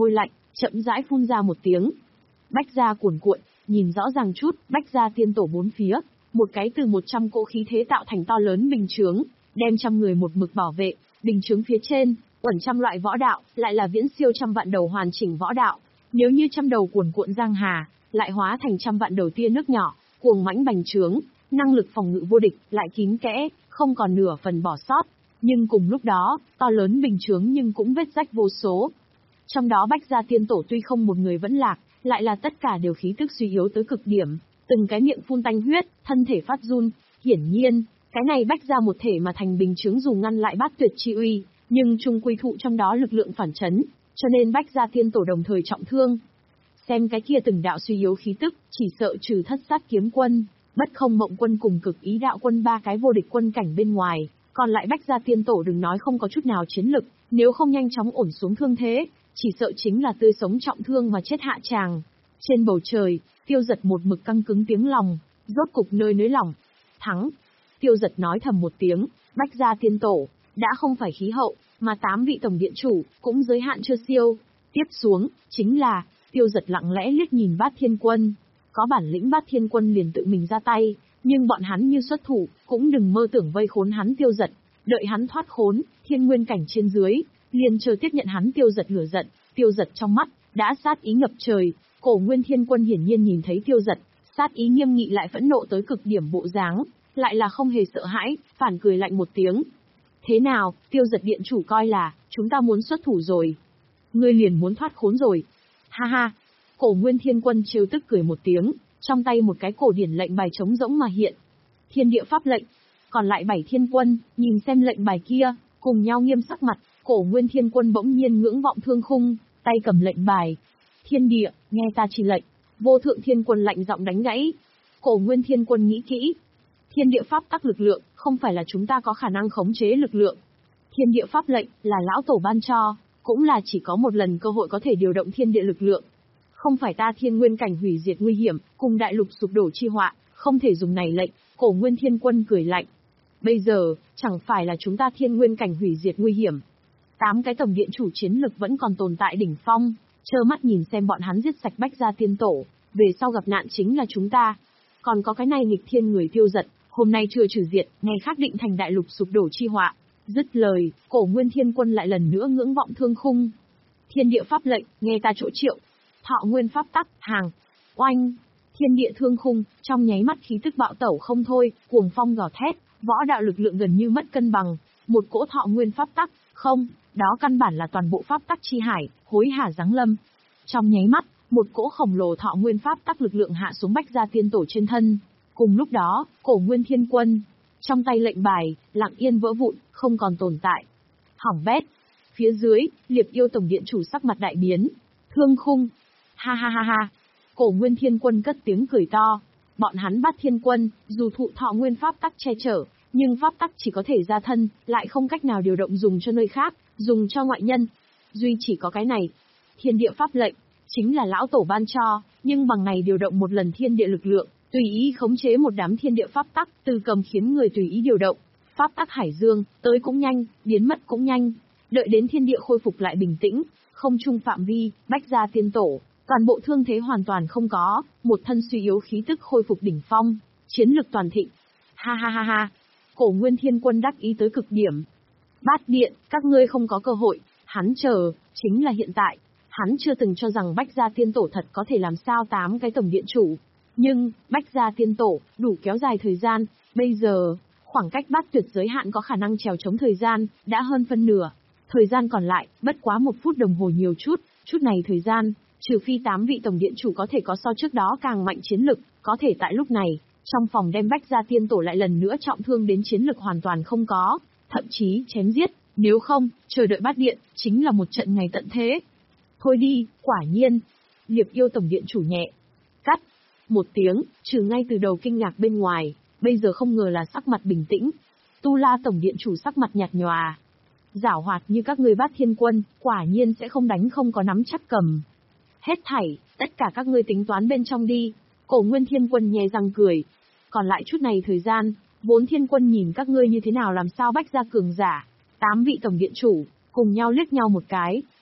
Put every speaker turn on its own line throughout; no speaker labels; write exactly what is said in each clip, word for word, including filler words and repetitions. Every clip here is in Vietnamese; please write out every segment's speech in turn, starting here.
hôi lạnh, chậm rãi phun ra một tiếng. Bách gia cuồn cuộn, nhìn rõ ràng chút, Bách gia tiên tổ bốn phía, một cái từ một trăm cỗ khí thế tạo thành to lớn bình chướng, đem trăm người một mực bảo vệ, bình chướng phía trên, uẩn trăm loại võ đạo, lại là viễn siêu trăm vạn đầu hoàn chỉnh võ đạo. Nếu như trăm đầu cuồn cuộn giang hà, lại hóa thành trăm vạn đầu tia nước nhỏ, cuồng mãnh bành trướng, năng lực phòng ngự vô địch, lại kín kẽ, không còn nửa phần bỏ sót. Nhưng cùng lúc đó, to lớn bình chướng nhưng cũng vết rách vô số. Trong đó Bách gia tiên tổ tuy không một người vẫn lạc, lại là tất cả đều khí tức suy yếu tới cực điểm, từng cái miệng phun tanh huyết, thân thể phát run. Hiển nhiên, cái này Bách gia một thể mà thành bình chướng dù ngăn lại bát tuyệt chi uy, nhưng chung quy thụ trong đó lực lượng phản chấn, cho nên Bách gia tiên tổ đồng thời trọng thương. Xem cái kia từng đạo suy yếu khí tức, chỉ sợ trừ thất sát kiếm quân, bất không mộng quân cùng cực ý đạo quân ba cái vô địch quân cảnh bên ngoài, còn lại Bách gia tiên tổ đừng nói không có chút nào chiến lực, nếu không nhanh chóng ổn xuống thương thế, chỉ sợ chính là tươi sống trọng thương mà chết hạ tràng. Trên bầu trời, Tiêu Dật một mực căng cứng tiếng lòng, rốt cục nơi nới lỏng. Thắng. Tiêu Dật nói thầm một tiếng, Bách gia tiên tổ, đã không phải khí hậu, mà tám vị tổng điện chủ, cũng giới hạn chưa siêu. Tiếp xuống, chính là, Tiêu Dật lặng lẽ liếc nhìn Bát Thiên Quân. Có bản lĩnh Bát Thiên Quân liền tự mình ra tay, nhưng bọn hắn như xuất thủ, cũng đừng mơ tưởng vây khốn hắn Tiêu Dật. Đợi hắn thoát khốn, thiên nguyên cảnh trên dưới, liền chờ tiếp nhận hắn Tiêu Dật lửa giận. Tiêu Dật trong mắt, đã sát ý ngập trời. Cổ Nguyên Thiên Quân hiển nhiên nhìn thấy Tiêu Dật, sát ý nghiêm nghị lại phẫn nộ tới cực điểm bộ dáng, lại là không hề sợ hãi, phản cười lạnh một tiếng. Thế nào, Tiêu Dật điện chủ coi là, chúng ta muốn xuất thủ rồi. Ngươi liền muốn thoát khốn rồi. Ha ha. Cổ Nguyên Thiên Quân trêu tức cười một tiếng, trong tay một cái cổ điển lệnh bài trống rỗng mà hiện. Thiên địa pháp lệnh. Còn lại bảy thiên quân, nhìn xem lệnh bài kia, cùng nhau nghiêm sắc mặt. Cổ Nguyên Thiên Quân bỗng nhiên ngưỡng vọng thương khung, tay cầm lệnh bài. Thiên địa, nghe ta chỉ lệnh. Vô Thượng Thiên Quân lạnh giọng đánh gãy. Cổ Nguyên Thiên Quân nghĩ kỹ. Thiên địa pháp tắc lực lượng, không phải là chúng ta có khả năng khống chế lực lượng. Thiên địa pháp lệnh, là lão tổ ban cho, cũng là chỉ có một lần cơ hội có thể điều động thiên địa lực lượng. Không phải ta thiên nguyên cảnh hủy diệt nguy hiểm, cùng đại lục sụp đổ chi họa, không thể dùng này lệnh. Cổ Nguyên Thiên Quân cười lạnh. Bây giờ, chẳng phải là chúng ta thiên nguyên cảnh hủy diệt nguy hiểm. Tám cái tổng điện chủ chiến lực vẫn còn tồn tại đỉnh phong, trơ mắt nhìn xem bọn hắn giết sạch Bách gia tiên tổ, về sau gặp nạn chính là chúng ta. Còn có cái này nghịch thiên người Tiêu Dật, hôm nay chưa trừ diệt, ngày khác định thành đại lục sụp đổ chi họa. Dứt lời, Cổ Nguyên Thiên Quân lại lần nữa ngưỡng vọng thương khung. Thiên địa pháp lệnh, nghe ta chỗ triệu. Thọ nguyên pháp tắc, hàng. Oanh. Thiên địa thương khung, trong nháy mắt khí tức bạo tẩu không thôi, cuồng phong gào thét, võ đạo lực lượng gần như mất cân bằng. Một cỗ thọ nguyên pháp tắc, không, đó căn bản là toàn bộ pháp tắc chi hải, hối hả giáng lâm. Trong nháy mắt, một cỗ khổng lồ thọ nguyên pháp tắc lực lượng hạ xuống Bách gia tiên tổ trên thân. Cùng lúc đó, Cổ Nguyên Thiên Quân, trong tay lệnh bài, lặng yên vỡ vụn, không còn tồn tại. Hỏng bét. Phía dưới, Liệp Yêu tổng điện chủ sắc mặt đại biến. Thương khung. Ha ha ha ha. Cổ Nguyên Thiên Quân cất tiếng cười to. Bọn hắn Bát Thiên Quân, dù thụ thọ nguyên pháp tắc che chở, nhưng pháp tắc chỉ có thể ra thân, lại không cách nào điều động dùng cho nơi khác, dùng cho ngoại nhân. Duy chỉ có cái này. Thiên địa pháp lệnh, chính là lão tổ ban cho, nhưng bằng này điều động một lần thiên địa lực lượng, tùy ý khống chế một đám thiên địa pháp tắc, từ cầm khiến người tùy ý điều động. Pháp tắc hải dương, tới cũng nhanh, biến mất cũng nhanh. Đợi đến thiên địa khôi phục lại bình tĩnh, không trung phạm vi, Bách gia tiên tổ, toàn bộ thương thế hoàn toàn không có, một thân suy yếu khí tức khôi phục đỉnh phong, chiến lực toàn thịnh. Ha ha ha ha. Cổ Nguyên Thiên Quân đắc ý tới cực điểm. Bát điện, các ngươi không có cơ hội, hắn chờ, chính là hiện tại. Hắn chưa từng cho rằng Bách gia tiên tổ thật có thể làm sao tám cái tổng điện chủ. Nhưng, Bách gia tiên tổ, đủ kéo dài thời gian, bây giờ, khoảng cách bát tuyệt giới hạn có khả năng trèo chống thời gian, đã hơn phân nửa. Thời gian còn lại, bất quá một phút đồng hồ nhiều chút, chút này thời gian, trừ phi tám vị tổng điện chủ có thể có so trước đó càng mạnh chiến lực, có thể tại lúc này, trong phòng đem Bách gia tiên tổ lại lần nữa trọng thương đến chiến lực hoàn toàn không có, thậm chí chém giết, nếu không, chờ đợi bát điện, chính là một trận ngày tận thế. Thôi đi, quả nhiên. Liệp Yêu tổng điện chủ nhẹ. Cắt. Một tiếng, trừ ngay từ đầu kinh ngạc bên ngoài, bây giờ không ngờ là sắc mặt bình tĩnh. Tu La tổng điện chủ sắc mặt nhạt nhòa. Giảo hoạt như các ngươi Bát Thiên Quân, quả nhiên sẽ không đánh không có nắm chắc cầm. Hết thảy, tất cả các ngươi tính toán bên trong đi. Cổ Nguyên Thiên Quân nhè răng cười. Còn lại chút này thời gian, vốn Thiên Quân nhìn các ngươi như thế nào làm sao Bách gia cường giả. Tám vị tổng điện chủ, cùng nhau liếc nhau một cái,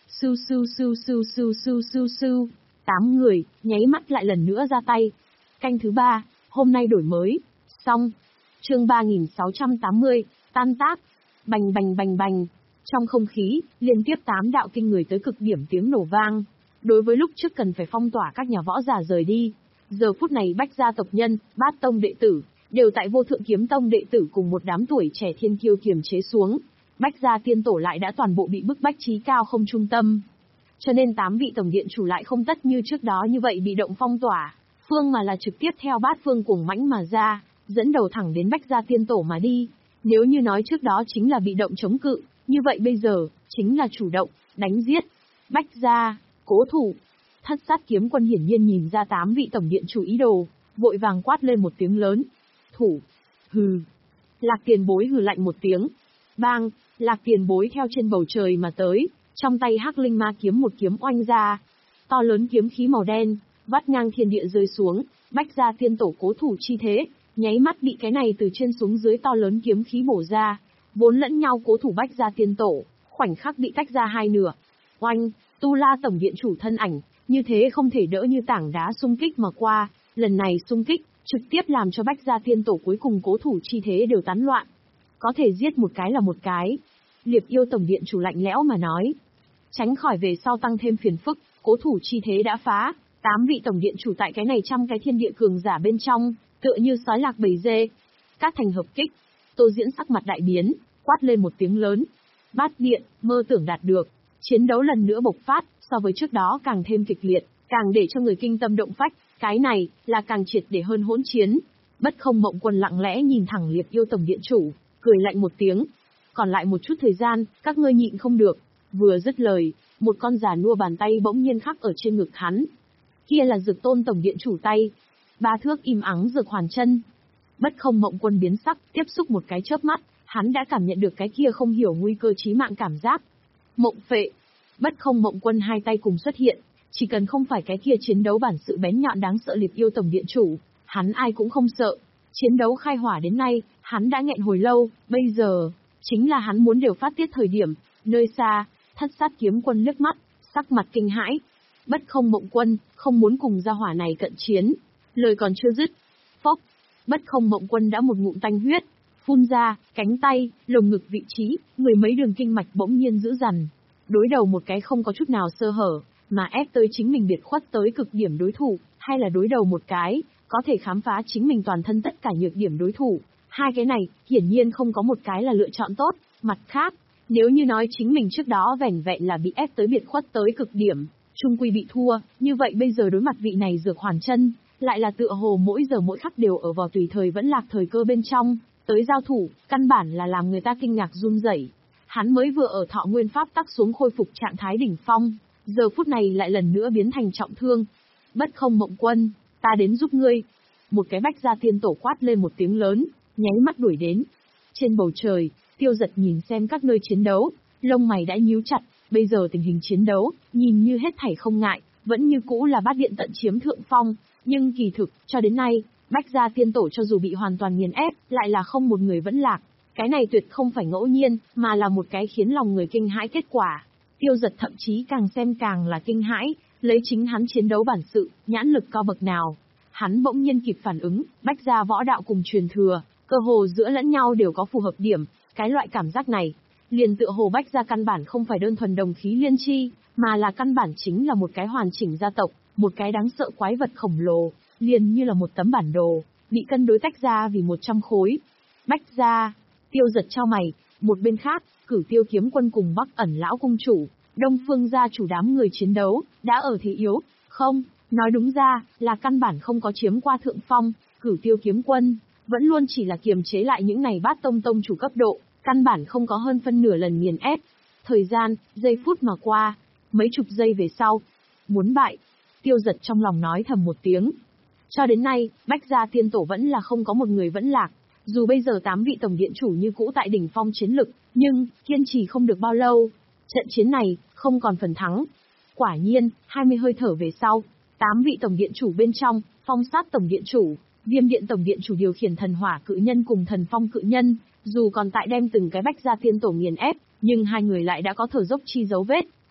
Sưu sưu sưu sưu sưu sưu sưu sưu. Tám người, nháy mắt lại lần nữa ra tay. Canh thứ ba, hôm nay đổi mới. Xong. Chương ba nghìn sáu trăm tám mươi, tan tác. Bành bành bành bành. Trong không khí, liên tiếp tám đạo kinh người tới cực điểm tiếng nổ vang. Đối với lúc trước cần phải phong tỏa các nhà võ giả rời đi, giờ phút này Bách gia tộc nhân, Bát tông đệ tử, đều tại Vô Thượng Kiếm tông đệ tử cùng một đám tuổi trẻ thiên kiêu kiềm chế xuống. Bách gia tiên tổ lại đã toàn bộ bị bức bách trí cao không trung tâm. Cho nên tám vị tổng điện chủ lại không tất như trước đó như vậy bị động phong tỏa, phương mà là trực tiếp theo Bát phương cuồng mãnh mà ra, dẫn đầu thẳng đến Bách gia tiên tổ mà đi. Nếu như nói trước đó chính là bị động chống cự, như vậy bây giờ, chính là chủ động, đánh giết. Bách gia, cố thủ. Thất sát kiếm quân hiển nhiên nhìn ra tám vị tổng điện chủ ý đồ, vội vàng quát lên một tiếng lớn. Thủ. Hừ. Lạc Tiền Bối hừ lạnh một tiếng. Bang, Lạc Tiền Bối theo trên bầu trời mà tới, trong tay Hắc Linh Ma kiếm một kiếm oanh ra. To lớn kiếm khí màu đen, vắt ngang thiên địa rơi xuống, Bách gia tiên tổ cố thủ chi thế, nháy mắt bị cái này từ trên xuống dưới to lớn kiếm khí bổ ra. Vốn lẫn nhau cố thủ Bách gia tiên tổ, khoảnh khắc bị tách ra hai nửa. Oanh, Tu La tổng điện chủ thân ảnh, như thế không thể đỡ như tảng đá xung kích mà qua, lần này xung kích, trực tiếp làm cho Bách gia tiên tổ cuối cùng cố thủ chi thế đều tán loạn. Có thể giết một cái là một cái. Liệp Yêu tổng điện chủ lạnh lẽo mà nói. Tránh khỏi về sau tăng thêm phiền phức, cố thủ chi thế đã phá, tám vị tổng điện chủ tại cái này trăm cái thiên địa cường giả bên trong, tựa như sói lạc bầy dê. Các thành hợp kích, Tô Diễn sắc mặt đại biến, quát lên một tiếng lớn. Bát điện, mơ tưởng đạt được. Chiến đấu lần nữa bộc phát, so với trước đó càng thêm kịch liệt, càng để cho người kinh tâm động phách, cái này, là càng triệt để hơn hỗn chiến. Bất Không Mộng Quân lặng lẽ nhìn thẳng Liệp Yêu tổng điện chủ, cười lạnh một tiếng. Còn lại một chút thời gian, các ngươi nhịn không được. Vừa dứt lời, một con già nua bàn tay bỗng nhiên khắc ở trên ngực hắn. Kia là Dược Tôn tổng điện chủ tay. Ba thước im ắng Dược Hoàn Chân. Bất Không Mộng Quân biến sắc, tiếp xúc một cái chớp mắt, hắn đã cảm nhận được cái kia không hiểu nguy cơ chí mạng cảm giác. Mộng phệ. Bất Không Mộng Quân hai tay cùng xuất hiện, chỉ cần không phải cái kia chiến đấu bản sự bén nhọn đáng sợ Liệp Yêu tổng điện chủ, hắn ai cũng không sợ. Chiến đấu khai hỏa đến nay, hắn đã nghẹn hồi lâu, bây giờ, chính là hắn muốn đều phát tiết thời điểm. Nơi xa, Thất sát kiếm quân liếc mắt, sắc mặt kinh hãi. Bất Không Mộng Quân, không muốn cùng gia hỏa này cận chiến. Lời còn chưa dứt. Phốc. Bất Không Mộng Quân đã một ngụm tanh huyết, phun ra, cánh tay, lồng ngực vị trí, mười mấy đường kinh mạch bỗng nhiên dữ dằn. Đối đầu một cái không có chút nào sơ hở, mà ép tới chính mình biệt khuất tới cực điểm đối thủ, hay là đối đầu một cái, có thể khám phá chính mình toàn thân tất cả nhược điểm đối thủ. Hai cái này, hiển nhiên không có một cái là lựa chọn tốt. Mặt khác, nếu như nói chính mình trước đó vẻn vẹn là bị ép tới biệt khuất tới cực điểm, chung quy bị thua, như vậy bây giờ đối mặt vị này Dược Hoàn Chân, lại là tựa hồ mỗi giờ mỗi khắc đều ở vào tùy thời vẫn lạc thời cơ bên trong, tới giao thủ, căn bản là làm người ta kinh ngạc run rẩy. Hắn mới vừa ở thọ nguyên pháp tắc xuống khôi phục trạng thái đỉnh phong, giờ phút này lại lần nữa biến thành trọng thương. Bất Không Mộng Quân, ta đến giúp ngươi. Một cái Bách gia tiên tổ quát lên một tiếng lớn, nháy mắt đuổi đến. Trên bầu trời, Tiêu Giật nhìn xem các nơi chiến đấu, lông mày đã nhíu chặt, bây giờ tình hình chiến đấu, nhìn như hết thảy không ngại, vẫn như cũ là Bát điện tận chiếm thượng phong, nhưng kỳ thực, cho đến nay, Bách gia tiên tổ cho dù bị hoàn toàn nghiền ép, lại là không một người vẫn lạc. Cái này tuyệt không phải ngẫu nhiên, mà là một cái khiến lòng người kinh hãi kết quả. Tiêu Giật thậm chí càng xem càng là kinh hãi, lấy chính hắn chiến đấu bản sự, nhãn lực cao bậc nào. Hắn bỗng nhiên kịp phản ứng, Bách gia võ đạo cùng truyền thừa, cơ hồ giữa lẫn nhau đều có phù hợp điểm, cái loại cảm giác này, liền tựa hồ Bách gia căn bản không phải đơn thuần đồng khí liên chi, mà là căn bản chính là một cái hoàn chỉnh gia tộc, một cái đáng sợ quái vật khổng lồ, liền như là một tấm bản đồ, bị cân đối tách ra vì một trăm khối. Bách gia. Tiêu Giật chau mày, một bên khác, Cửu Tiêu kiếm quân cùng Bắc Ẩn lão cung chủ, Đông Phương gia chủ đám người chiến đấu, đã ở thế yếu, không, nói đúng ra, là căn bản không có chiếm qua thượng phong, Cửu Tiêu kiếm quân, vẫn luôn chỉ là kiềm chế lại những này Bát tông tông chủ cấp độ, căn bản không có hơn phân nửa lần nghiền ép. Thời gian, giây phút mà qua, mấy chục giây về sau, muốn bại, Tiêu Giật trong lòng nói thầm một tiếng. Cho đến nay, Bách gia tiên tổ vẫn là không có một người vẫn lạc. Dù bây giờ tám vị tổng điện chủ như cũ tại đỉnh phong chiến lực, nhưng, kiên trì không được bao lâu. Trận chiến này, không còn phần thắng. Quả nhiên, hai mươi hơi thở về sau, tám vị tổng điện chủ bên trong, Phong Sát tổng điện chủ, Viêm điện tổng điện chủ điều khiển thần hỏa cự nhân cùng thần phong cự nhân, dù còn tại đem từng cái Bách gia tiên tổ nghiền ép, nhưng hai người lại đã có thở dốc chi dấu vết.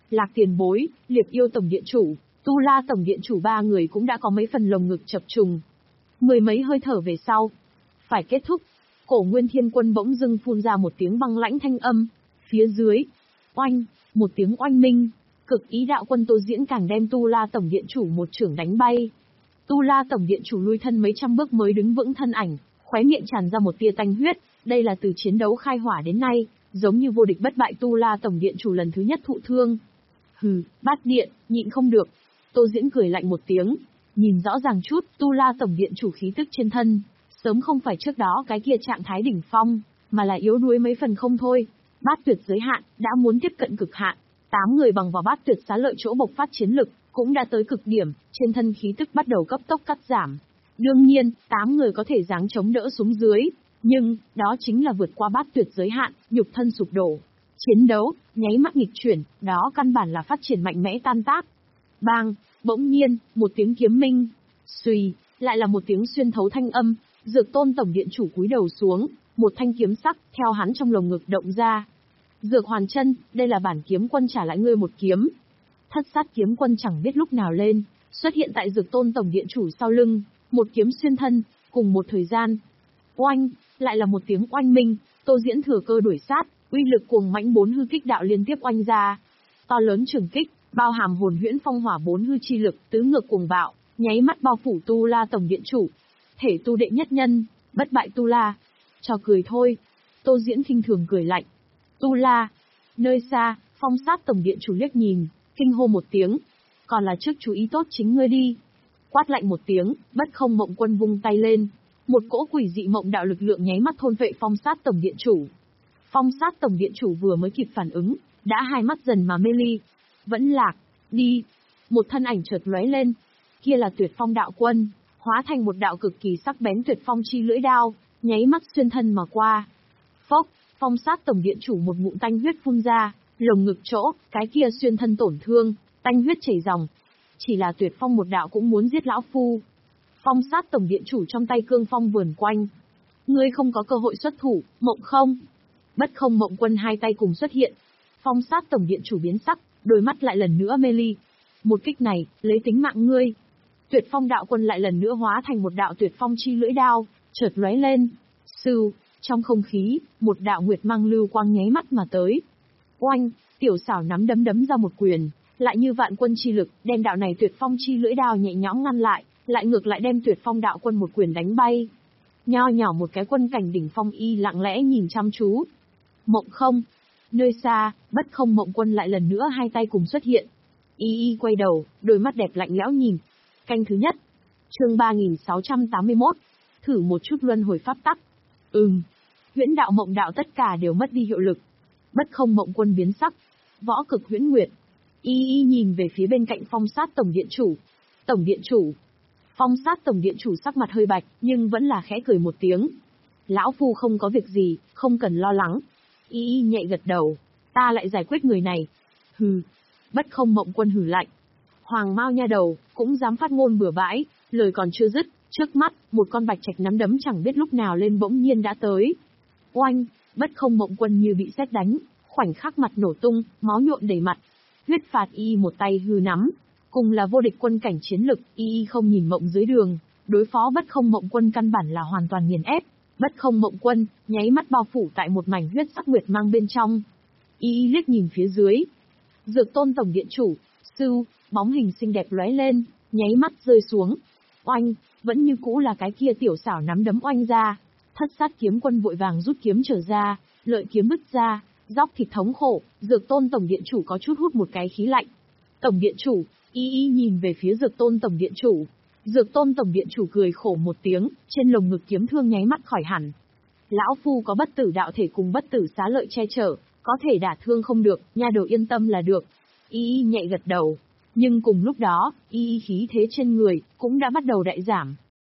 Lạc Tiền Bối, Liệp Yêu Tổng Điện Chủ, Tu La Tổng Điện Chủ ba người cũng đã có mấy phần lồng ngực chập trùng. Mười mấy hơi thở về sau. Phải kết thúc. Cổ Nguyên Thiên Quân bỗng dưng phun ra một tiếng băng lãnh thanh âm. Phía dưới. Oanh, một tiếng oanh minh. Cực ý đạo quân Tô Diễn càng đem Tu La Tổng Điện Chủ một chưởng đánh bay. Tu La Tổng Điện Chủ lui thân mấy trăm bước mới đứng vững thân ảnh, khóe miệng tràn ra một tia tanh huyết. Đây là từ chiến đấu khai hỏa đến nay, giống như vô địch bất bại Tu La Tổng Điện Chủ lần thứ nhất thụ thương. Hừ, Bát Điện, nhịn không được. Tô Diễn cười lạnh một tiếng, nhìn rõ ràng chút, Tu La Tổng Điện Chủ khí tức trên thân, sớm không phải trước đó cái kia trạng thái đỉnh phong, mà là yếu đuối mấy phần không thôi. Bát tuyệt giới hạn, đã muốn tiếp cận cực hạn. Tám người bằng vào bát tuyệt xá lợi chỗ bộc phát chiến lực, cũng đã tới cực điểm, trên thân khí tức bắt đầu cấp tốc cắt giảm. Đương nhiên, tám người có thể giáng chống đỡ xuống dưới, nhưng, đó chính là vượt qua bát tuyệt giới hạn, nhục thân sụp đổ. Chiến đấu, nháy mắt nghịch chuyển, đó căn bản là phát triển mạnh mẽ tan tác. Bang, bỗng nhiên, một tiếng kiếm minh. Xùy, lại là một tiếng xuyên thấu thanh âm, Dược Tôn Tổng Điện Chủ cúi đầu xuống, một thanh kiếm sắc, theo hắn trong lồng ngực động ra. Dược Hoàn Chân, đây là bản kiếm quân trả lại ngươi một kiếm. Thất sát kiếm quân chẳng biết lúc nào lên, xuất hiện tại Dược Tôn Tổng Điện Chủ sau lưng, một kiếm xuyên thân, cùng một thời gian. Oanh, lại là một tiếng oanh minh, Tô Diễn thừa cơ đuổi sát, uy lực cuồng mãnh bốn hư kích đạo liên tiếp oanh ra. To lớn trường kích, bao hàm hồn huyễn phong hỏa bốn hư chi lực, tứ ngược cuồng bạo, nháy mắt bao phủ Tu La Tổng Điện Chủ. Thể tu đệ nhất nhân, bất bại Tu La. Cho cười thôi. Tô Diễn khinh thường cười lạnh. Tu La. Nơi xa, Phong Sát Tổng Điện Chủ liếc nhìn, kinh hô một tiếng. Còn là trước chú ý tốt chính ngươi đi. Quát lạnh một tiếng, Bất Không Mộng Quân vung tay lên. Một cỗ quỷ dị mộng đạo lực lượng nháy mắt thôn vệ Phong Sát Tổng Điện Chủ. Phong Sát Tổng Điện Chủ vừa mới kịp phản ứng, đã hai mắt dần mà mê ly. Vẫn lạc, đi. Một thân ảnh chợt lóe lên. Kia là Tuyệt Phong đạo quân, hóa thành một đạo cực kỳ sắc bén tuyệt phong chi lưỡi đao, nháy mắt xuyên thân mà qua. Phốc, Phong Sát Tổng Điện Chủ một ngụm tanh huyết phun ra, lồng ngực chỗ, cái kia xuyên thân tổn thương, tanh huyết chảy ròng. Chỉ là Tuyệt Phong một đạo cũng muốn giết lão phu. Phong Sát Tổng Điện Chủ trong tay cương phong vườn quanh. Ngươi không có cơ hội xuất thủ, Mộng Không. Bất Không Mộng Quân hai tay cùng xuất hiện. Phong Sát Tổng Điện Chủ biến sắc, đôi mắt lại lần nữa mê ly. Một kích này, lấy tính mạng ngươi. Tuyệt Phong đạo quân lại lần nữa hóa thành một đạo tuyệt phong chi lưỡi đao, chợt lóe lên. Sưu, trong không khí, một đạo nguyệt mang lưu quang nháy mắt mà tới. Oanh, tiểu xảo nắm đấm đấm ra một quyền, lại như vạn quân chi lực, đem đạo này tuyệt phong chi lưỡi đao nhẹ nhõm ngăn lại, lại ngược lại đem Tuyệt Phong đạo quân một quyền đánh bay. Nho nhỏ một cái quân cảnh đỉnh phong y lặng lẽ nhìn chăm chú. Mộng Không. Nơi xa, Bất Không Mộng Quân lại lần nữa hai tay cùng xuất hiện. Y y quay đầu, đôi mắt đẹp lạnh lẽo nhìn. Canh thứ nhất. Chương ba nghìn sáu trăm tám mươi mốt. Thử một chút luân hồi pháp tắc. Ừm. Huyễn đạo mộng đạo tất cả đều mất đi hiệu lực. Bất Không Mộng Quân biến sắc. Võ Cực Huyễn Nguyệt. Y y nhìn về phía bên cạnh Phong Sát Tổng Điện Chủ. Tổng Điện Chủ. Phong Sát Tổng Điện Chủ sắc mặt hơi bạch, nhưng vẫn là khẽ cười một tiếng. Lão phu không có việc gì, không cần lo lắng. Y y nhẹ gật đầu. Ta lại giải quyết người này. Hừ. Bất Không Mộng Quân hừ lạnh. Hoàng Mao nha đầu, cũng dám phát ngôn bừa bãi, lời còn chưa dứt, trước mắt, một con bạch trạch nắm đấm chẳng biết lúc nào lên bỗng nhiên đã tới. Oanh, Bất Không Mộng Quân như bị sét đánh, khoảnh khắc mặt nổ tung, máu nhuộm đầy mặt. Huyết Phạt y một tay hư nắm, cùng là vô địch quân cảnh chiến lực, y không nhìn mộng dưới đường, đối phó Bất Không Mộng Quân căn bản là hoàn toàn nghiền ép. Bất Không Mộng Quân, nháy mắt bao phủ tại một mảnh huyết sắc nguyệt mang bên trong. Y liếc nhìn phía dưới. Dược Tôn Tổng Điện Chủ, Sưu, bóng hình xinh đẹp lóe lên, nháy mắt rơi xuống. Oanh, vẫn như cũ là cái kia tiểu xảo nắm đấm oanh ra. Thất sát kiếm quân vội vàng rút kiếm trở ra, lợi kiếm bứt ra, róc thịt thống khổ. Dược Tôn Tổng Điện Chủ có chút hút một cái khí lạnh. Tổng Điện Chủ, y y nhìn về phía Dược Tôn Tổng Điện Chủ. Dược Tôn Tổng Điện Chủ cười khổ một tiếng, trên lồng ngực kiếm thương nháy mắt khỏi hẳn. Lão phu có bất tử đạo thể cùng bất tử xá lợi che chở, có thể đả thương không được, nha đầu yên tâm là được. Y y nhẹ gật đầu. Nhưng cùng lúc đó, y y khí thế trên người cũng đã bắt đầu đại giảm.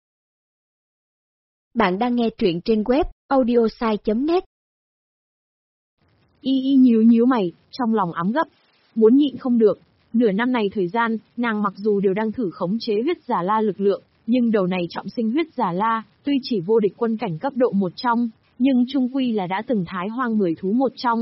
Bạn đang nghe truyện trên web audiosai chấm net.
Y y nhíu nhíu mày, trong lòng ám gấp, muốn nhịn không được. Nửa năm này thời gian, nàng mặc dù đều đang thử khống chế huyết giả la lực lượng, nhưng đầu này trọng sinh huyết giả la, tuy chỉ vô địch quân cảnh cấp độ một trong, nhưng trung quy là đã từng thái hoang mười thú một trong,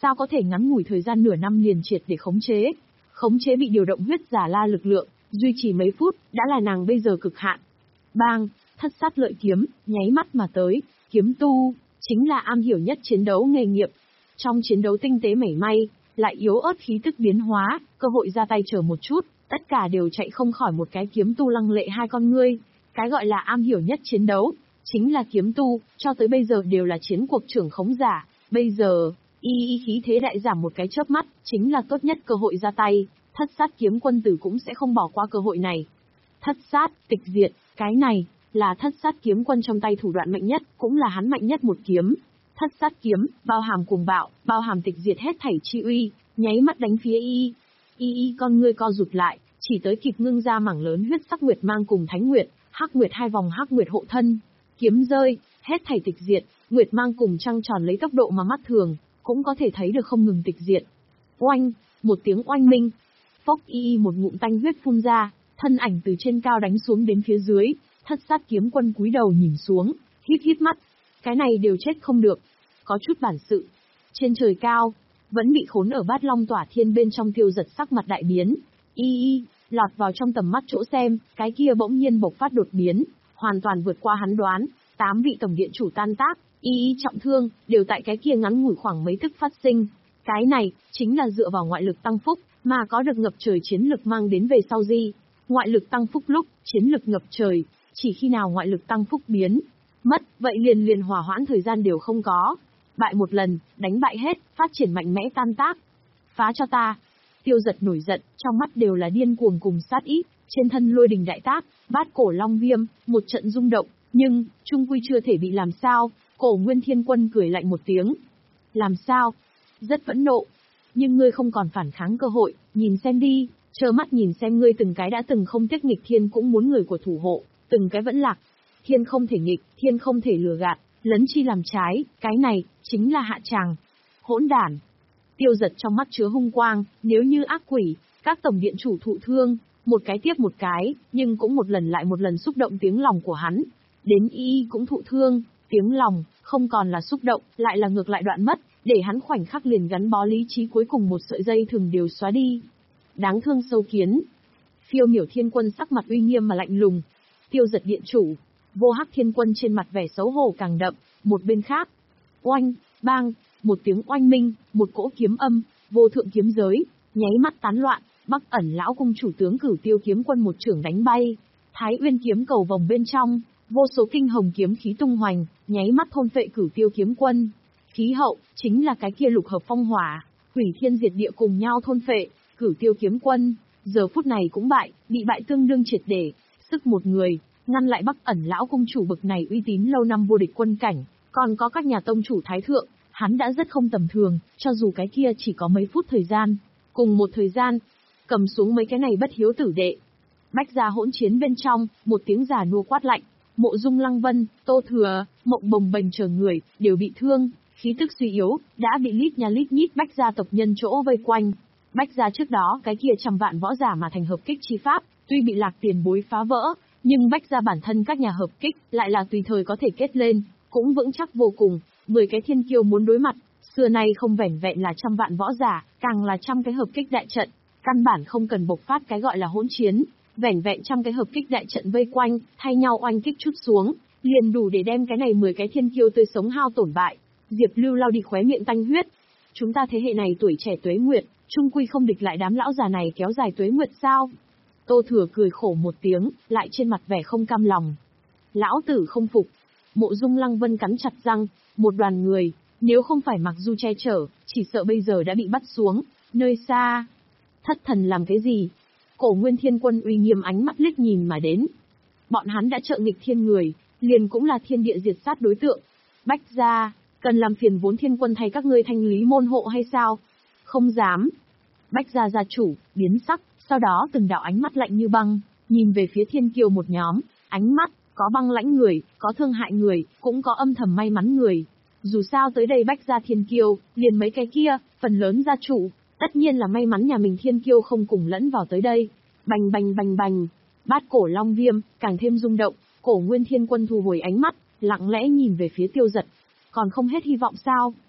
sao có thể ngắn ngủi thời gian nửa năm liền triệt để khống chế. Khống chế bị điều động huyết giả la lực lượng, duy trì mấy phút, đã là nàng bây giờ cực hạn. Bang, thất sát lợi kiếm, nháy mắt mà tới, kiếm tu, chính là am hiểu nhất chiến đấu nghề nghiệp. Trong chiến đấu tinh tế mảy may, lại yếu ớt khí tức biến hóa, cơ hội ra tay chờ một chút, tất cả đều chạy không khỏi một cái kiếm tu lăng lệ hai con ngươi. Cái gọi là am hiểu nhất chiến đấu, chính là kiếm tu, cho tới bây giờ đều là chiến cuộc trưởng khống giả, bây giờ, y y khí thế đại giảm một cái chớp mắt, chính là tốt nhất cơ hội ra tay, thất sát kiếm quân tử cũng sẽ không bỏ qua cơ hội này. Thất sát, tịch diệt, cái này, là thất sát kiếm quân trong tay thủ đoạn mạnh nhất, cũng là hắn mạnh nhất một kiếm. Thất sát kiếm, bao hàm cuồng bạo, bao hàm tịch diệt hết thảy chi uy, nháy mắt đánh phía y. Y y con ngươi co rụt lại, chỉ tới kịp ngưng ra mảng lớn huyết sắc nguyệt mang cùng thánh nguyệt, hắc nguyệt hai vòng hắc nguyệt hộ thân. Kiếm rơi, hết thảy tịch diệt, nguyệt mang cùng trăng tròn lấy tốc độ mà mắt thường, cũng có thể thấy được không ngừng tịch diệt. Oanh, một tiếng oanh minh. Phốc y y một ngụm tanh huyết phun ra, thân ảnh từ trên cao đánh xuống đến phía dưới, thất sát kiếm quân cúi đầu nhìn xuống, híp híp mắt. Cái này đều chết không được. Có chút bản sự. Trên trời cao, vẫn bị khốn ở bát long tỏa thiên bên trong Tiêu Giật sắc mặt đại biến. Y y, lọt vào trong tầm mắt chỗ xem, cái kia bỗng nhiên bộc phát đột biến, hoàn toàn vượt qua hắn đoán. Tám vị tổng điện chủ tan tác, y y trọng thương, đều tại cái kia ngắn ngủi khoảng mấy tức phát sinh. Cái này, chính là dựa vào ngoại lực tăng phúc, mà có được ngập trời chiến lực mang đến về sau di. Ngoại lực tăng phúc lúc, chiến lực ngập trời, chỉ khi nào ngoại lực tăng phúc biến mất, vậy liền liền hòa hoãn thời gian đều không có. Bại một lần, đánh bại hết, phát triển mạnh mẽ tan tác. Phá cho ta. Tiêu Giật nổi giận, trong mắt đều là điên cuồng cùng sát ý, trên thân lôi đình đại tác, bát cổ long viêm, một trận rung động, nhưng, trung quy chưa thể bị làm sao. Cổ Nguyên Thiên Quân cười lạnh một tiếng. Làm sao? Rất phẫn nộ. Nhưng ngươi không còn phản kháng cơ hội, nhìn xem đi, trơ mắt nhìn xem ngươi từng cái đã từng không tiếc nghịch thiên cũng muốn người của thủ hộ, từng cái vẫn lạc. Thiên không thể nghịch, thiên không thể lừa gạt, lấn chi làm trái, cái này, chính là hạ tràng. Hỗn đản. Tiêu Giật trong mắt chứa hung quang, nếu như ác quỷ, các tổng điện chủ thụ thương, một cái tiếp một cái, nhưng cũng một lần lại một lần xúc động tiếng lòng của hắn. Đến y cũng thụ thương, tiếng lòng, không còn là xúc động, lại là ngược lại đoạn mất, để hắn khoảnh khắc liền gắn bó lý trí cuối cùng một sợi dây thường đều xóa đi. Đáng thương sâu kiến. Phiêu Miểu Thiên Quân sắc mặt uy nghiêm mà lạnh lùng. Tiêu Giật điện chủ. Vô Hắc Thiên Quân trên mặt vẻ xấu hổ càng đậm, một bên khác. Oanh, bang, một tiếng oanh minh, một cỗ kiếm âm, vô thượng kiếm giới, nháy mắt tán loạn, Bắc Ẩn lão cung chủ tướng Cửu Tiêu kiếm quân một chưởng đánh bay. Thái Uyên kiếm cầu vòng bên trong, vô số kinh hồng kiếm khí tung hoành, nháy mắt thôn phệ Cửu Tiêu kiếm quân. Khí hậu, chính là cái kia lục hợp phong hỏa, hủy thiên diệt địa cùng nhau thôn phệ, Cửu Tiêu kiếm quân, giờ phút này cũng bại, bị bại tương đương triệt để, sức một người, ngăn lại Bắc Ẩn lão cung chủ bực này uy tín lâu năm vô địch quân cảnh, còn có các nhà tông chủ thái thượng, hắn đã rất không tầm thường, cho dù cái kia chỉ có mấy phút thời gian. Cùng một thời gian, cầm xuống mấy cái này bất hiếu tử đệ. Bách gia hỗn chiến bên trong, một tiếng già nua quát lạnh, Mộ Dung Lăng Vân, Tô Thừa, Mộng Bồng Bềnh chờ người, đều bị thương, khí tức suy yếu, đã bị lít nhà lít nhít Bách gia tộc nhân chỗ vây quanh. Bách gia trước đó cái kia trăm vạn võ giả mà thành hợp kích chi pháp, tuy bị Lạc tiền bối phá vỡ, nhưng Bách gia bản thân các nhà hợp kích lại là tùy thời có thể kết lên, cũng vững chắc vô cùng. Mười cái thiên kiêu muốn đối mặt, xưa nay không vẻn vẹn là trăm vạn võ giả, càng là trăm cái hợp kích đại trận, căn bản không cần bộc phát cái gọi là hỗn chiến, vẻn vẹn trăm cái hợp kích đại trận vây quanh, thay nhau oanh kích chút xuống, liền đủ để đem cái này mười cái thiên kiêu tươi sống hao tổn bại. Diệp Lưu lau đi khóe miệng tanh huyết. Chúng ta thế hệ này tuổi trẻ tuế nguyệt, trung quy không địch lại đám lão già này kéo dài tuế nguyệt sao? Tô Thừa cười khổ một tiếng, lại trên mặt vẻ không cam lòng. Lão tử không phục. Mộ Dung Lăng Vân cắn chặt răng, một đoàn người, nếu không phải mặc dù che chở, chỉ sợ bây giờ đã bị bắt xuống, nơi xa. Thất thần làm cái gì? Cổ Nguyên Thiên Quân uy nghiêm ánh mắt liếc nhìn mà đến. Bọn hắn đã trợ nghịch thiên người, liền cũng là thiên địa diệt sát đối tượng. Bách gia, cần làm phiền Vốn Thiên Quân thay các ngươi thanh lý môn hộ hay sao? Không dám. Bách gia gia chủ, biến sắc, sau đó từng đạo ánh mắt lạnh như băng, nhìn về phía thiên kiêu một nhóm, ánh mắt, có băng lãnh người, có thương hại người, cũng có âm thầm may mắn người. Dù sao tới đây Bách gia thiên kiêu, liền mấy cái kia, phần lớn gia chủ, tất nhiên là may mắn nhà mình thiên kiêu không cùng lẫn vào tới đây. Bành bành bành bành, bát cổ long viêm, càng thêm rung động, Cổ Nguyên Thiên Quân thu hồi ánh mắt, lặng lẽ nhìn về phía Tiêu Giật. Còn không hết hy vọng sao?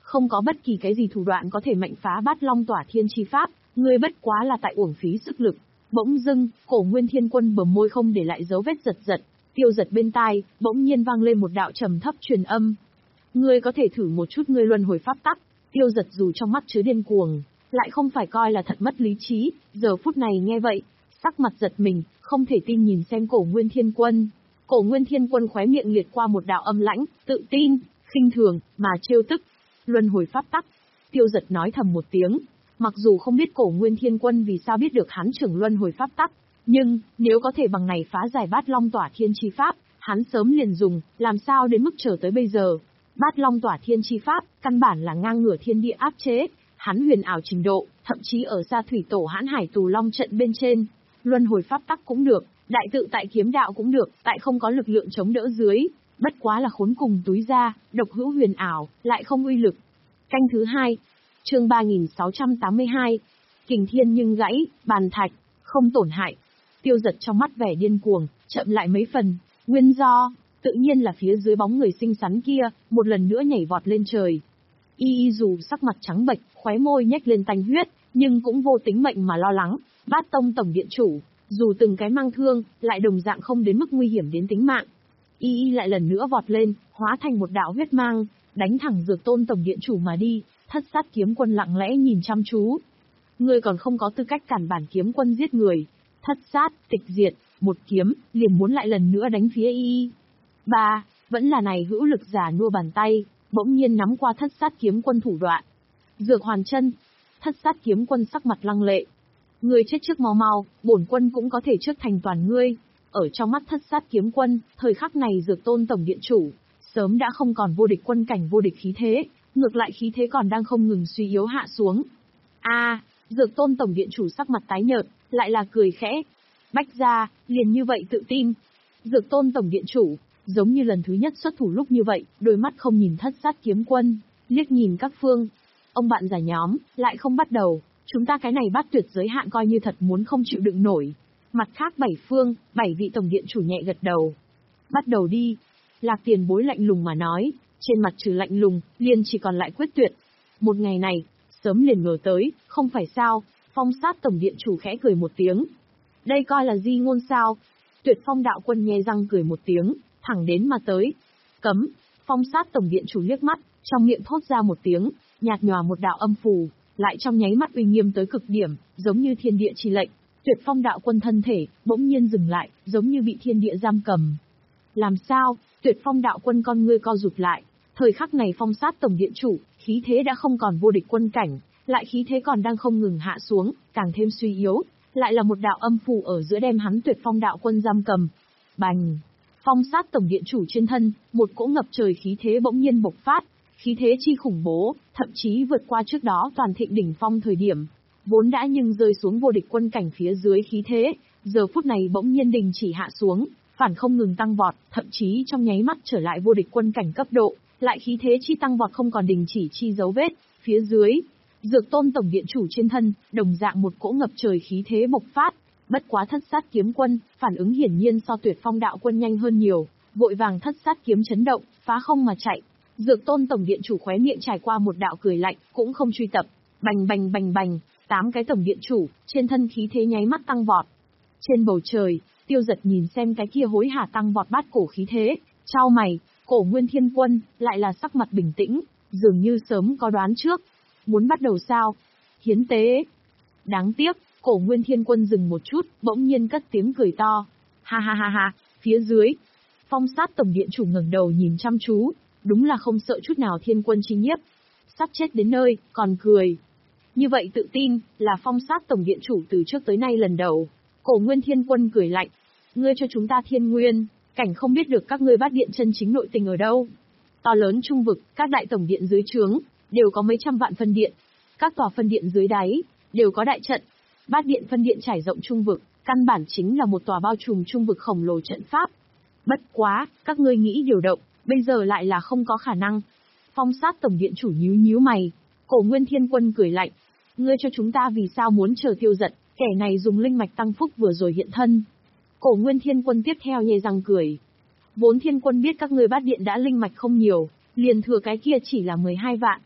Không có bất kỳ cái gì thủ đoạn có thể mạnh phá Bát Long Tỏa Thiên chi pháp, ngươi bất quá là tại uổng phí sức lực. Bỗng dưng, Cổ Nguyên Thiên Quân bờ môi không để lại dấu vết giật giật, Tiêu Giật bên tai, bỗng nhiên vang lên một đạo trầm thấp truyền âm. Ngươi có thể thử một chút ngươi luân hồi pháp tắc. Tiêu Giật dù trong mắt chứa điên cuồng, lại không phải coi là thật mất lý trí, giờ phút này nghe vậy, sắc mặt giật mình, không thể tin nhìn xem Cổ Nguyên Thiên Quân. Cổ Nguyên Thiên Quân khóe miệng liệt qua một đạo âm lãnh, tự tin, khinh thường, mà trêu tức. Luân hồi pháp tắc. Tiêu Giật nói thầm một tiếng. Mặc dù không biết Cổ Nguyên Thiên Quân vì sao biết được hắn trưởng luân hồi pháp tắc, nhưng, nếu có thể bằng này phá giải Bát Long Tỏa Thiên chi pháp, hắn sớm liền dùng, làm sao đến mức chờ tới bây giờ. Bát Long Tỏa Thiên chi pháp, căn bản là ngang ngửa thiên địa áp chế, hắn huyền ảo trình độ, thậm chí ở xa thủy tổ Hãn Hải Tù Long trận bên trên. Luân hồi pháp tắc cũng được, đại tự tại kiếm đạo cũng được, tại không có lực lượng chống đỡ dưới, bất quá là khốn cùng túi ra, độc hữu huyền ảo, lại không uy lực. Canh thứ hai, chương ba nghìn sáu trăm tám mươi hai, kình thiên nhưng gãy, bàn thạch, không tổn hại. Tiêu Giật trong mắt vẻ điên cuồng, chậm lại mấy phần, nguyên do, tự nhiên là phía dưới bóng người xinh xắn kia, một lần nữa nhảy vọt lên trời. Y y dù sắc mặt trắng bệch, khóe môi nhếch lên tanh huyết, nhưng cũng vô tính mệnh mà lo lắng. Bát Tông tổng điện chủ, dù từng cái mang thương, lại đồng dạng không đến mức nguy hiểm đến tính mạng. Y y lại lần nữa vọt lên, hóa thành một đạo huyết mang, đánh thẳng Dược Tôn tổng điện chủ mà đi. Thất Sát Kiếm Quân lặng lẽ nhìn chăm chú. Ngươi còn không có tư cách cản bản kiếm quân giết người. Thất sát, tịch diệt, một kiếm, liền muốn lại lần nữa đánh phía y y. Ba, vẫn là này hữu lực giả nua bàn tay, bỗng nhiên nắm qua Thất Sát Kiếm Quân thủ đoạn. Dược Hoàn Chân. Thất Sát Kiếm Quân sắc mặt lăng lệ. Ngươi chết trước mau mau, bổn quân cũng có thể trước thành toàn ngươi. Ở trong mắt Thất Sát Kiếm Quân, thời khắc này Dược Tôn tổng điện chủ, sớm đã không còn vô địch quân cảnh vô địch khí thế, ngược lại khí thế còn đang không ngừng suy yếu hạ xuống. A, à, Dược Tôn tổng điện chủ sắc mặt tái nhợt, lại là cười khẽ. Bách gia, liền như vậy tự tin. Dược Tôn tổng điện chủ, giống như lần thứ nhất xuất thủ lúc như vậy, đôi mắt không nhìn Thất Sát Kiếm Quân, liếc nhìn các phương. Ông bạn già nhóm, lại không bắt đầu, chúng ta cái này bắt tuyệt giới hạn coi như thật muốn không chịu đựng nổi. Mặt khác bảy phương, bảy vị tổng điện chủ nhẹ gật đầu. Bắt đầu đi. Lạc Tiền Bối lạnh lùng mà nói, trên mặt trừ lạnh lùng, liền chỉ còn lại quyết tuyệt. Một ngày này, sớm liền ngờ tới, không phải sao, Phong Sát tổng điện chủ khẽ cười một tiếng. Đây coi là di ngôn sao? Tuyệt Phong đạo quân nhe răng cười một tiếng, thẳng đến mà tới. Cấm. Phong Sát tổng điện chủ liếc mắt, trong miệng thốt ra một tiếng, nhạt nhòa một đạo âm phù, lại trong nháy mắt uy nghiêm tới cực điểm, giống như thiên địa chi lệnh. Tuyệt Phong đạo quân thân thể bỗng nhiên dừng lại, giống như bị thiên địa giam cầm. Làm sao? Tuyệt Phong đạo quân con ngươi co rụt lại. Thời khắc này Phong Sát tổng điện chủ, khí thế đã không còn vô địch quân cảnh, lại khí thế còn đang không ngừng hạ xuống, càng thêm suy yếu, lại là một đạo âm phù ở giữa đem hắn Tuyệt Phong đạo quân giam cầm. Bành! Phong Sát tổng điện chủ trên thân, một cỗ ngập trời khí thế bỗng nhiên bộc phát, khí thế chi khủng bố, thậm chí vượt qua trước đó toàn thịnh đỉnh phong thời điểm, vốn đã nhưng rơi xuống vô địch quân cảnh phía dưới khí thế, giờ phút này bỗng nhiên đình chỉ hạ xuống, phản không ngừng tăng vọt, thậm chí trong nháy mắt trở lại vô địch quân cảnh cấp độ, lại khí thế chi tăng vọt không còn đình chỉ chi dấu vết, phía dưới, Dược Tôn tổng điện chủ trên thân, đồng dạng một cỗ ngập trời khí thế bộc phát, bất quá Thất Sát Kiếm Quân, phản ứng hiển nhiên so Tuyệt Phong đạo quân nhanh hơn nhiều, vội vàng Thất Sát kiếm chấn động, phá không mà chạy. Dược Tôn tổng điện chủ khóe miệng trải qua một đạo cười lạnh, cũng không truy tập, bành bành bành bành, tám cái tổng điện chủ, trên thân khí thế nháy mắt tăng vọt. Trên bầu trời, Tiêu Giật nhìn xem cái kia hối hả tăng vọt bát cổ khí thế, chau mày, Cổ Nguyên Thiên Quân, lại là sắc mặt bình tĩnh, dường như sớm có đoán trước. Muốn bắt đầu sao? Hiến tế. Đáng tiếc, Cổ Nguyên Thiên Quân dừng một chút, bỗng nhiên cất tiếng cười to. Ha ha ha ha, phía dưới. Phong Sát tổng điện chủ ngẩng đầu nhìn chăm chú, đúng là không sợ chút nào Thiên Quân chi nhiếp. Sắp chết đến nơi, còn cười. Như vậy tự tin, là Phong Sát tổng điện chủ từ trước tới nay lần đầu. Cổ Nguyên Thiên Quân cười lạnh. Ngươi cho chúng ta thiên nguyên, cảnh không biết được các ngươi bát điện chân chính nội tình ở đâu. To lớn trung vực, các đại tổng điện dưới trướng, đều có mấy trăm vạn phân điện. Các tòa phân điện dưới đáy, đều có đại trận. Bát điện phân điện trải rộng trung vực, căn bản chính là một tòa bao trùm trung vực khổng lồ trận pháp. Bất quá, các ngươi nghĩ điều động, bây giờ lại là không có khả năng. Phong Sát tổng điện chủ nhíu nhíu mày. Cổ Nguyên Thiên Quân cười lạnh. Ngươi cho chúng ta vì sao muốn chờ Tiêu Giật, kẻ này dùng linh mạch tăng phúc vừa rồi hiện thân. Cổ Nguyên Thiên Quân tiếp theo nhếch răng cười. Vốn Thiên Quân biết các ngươi bát điện đã linh mạch không nhiều, liền thừa cái kia chỉ là mười hai vạn.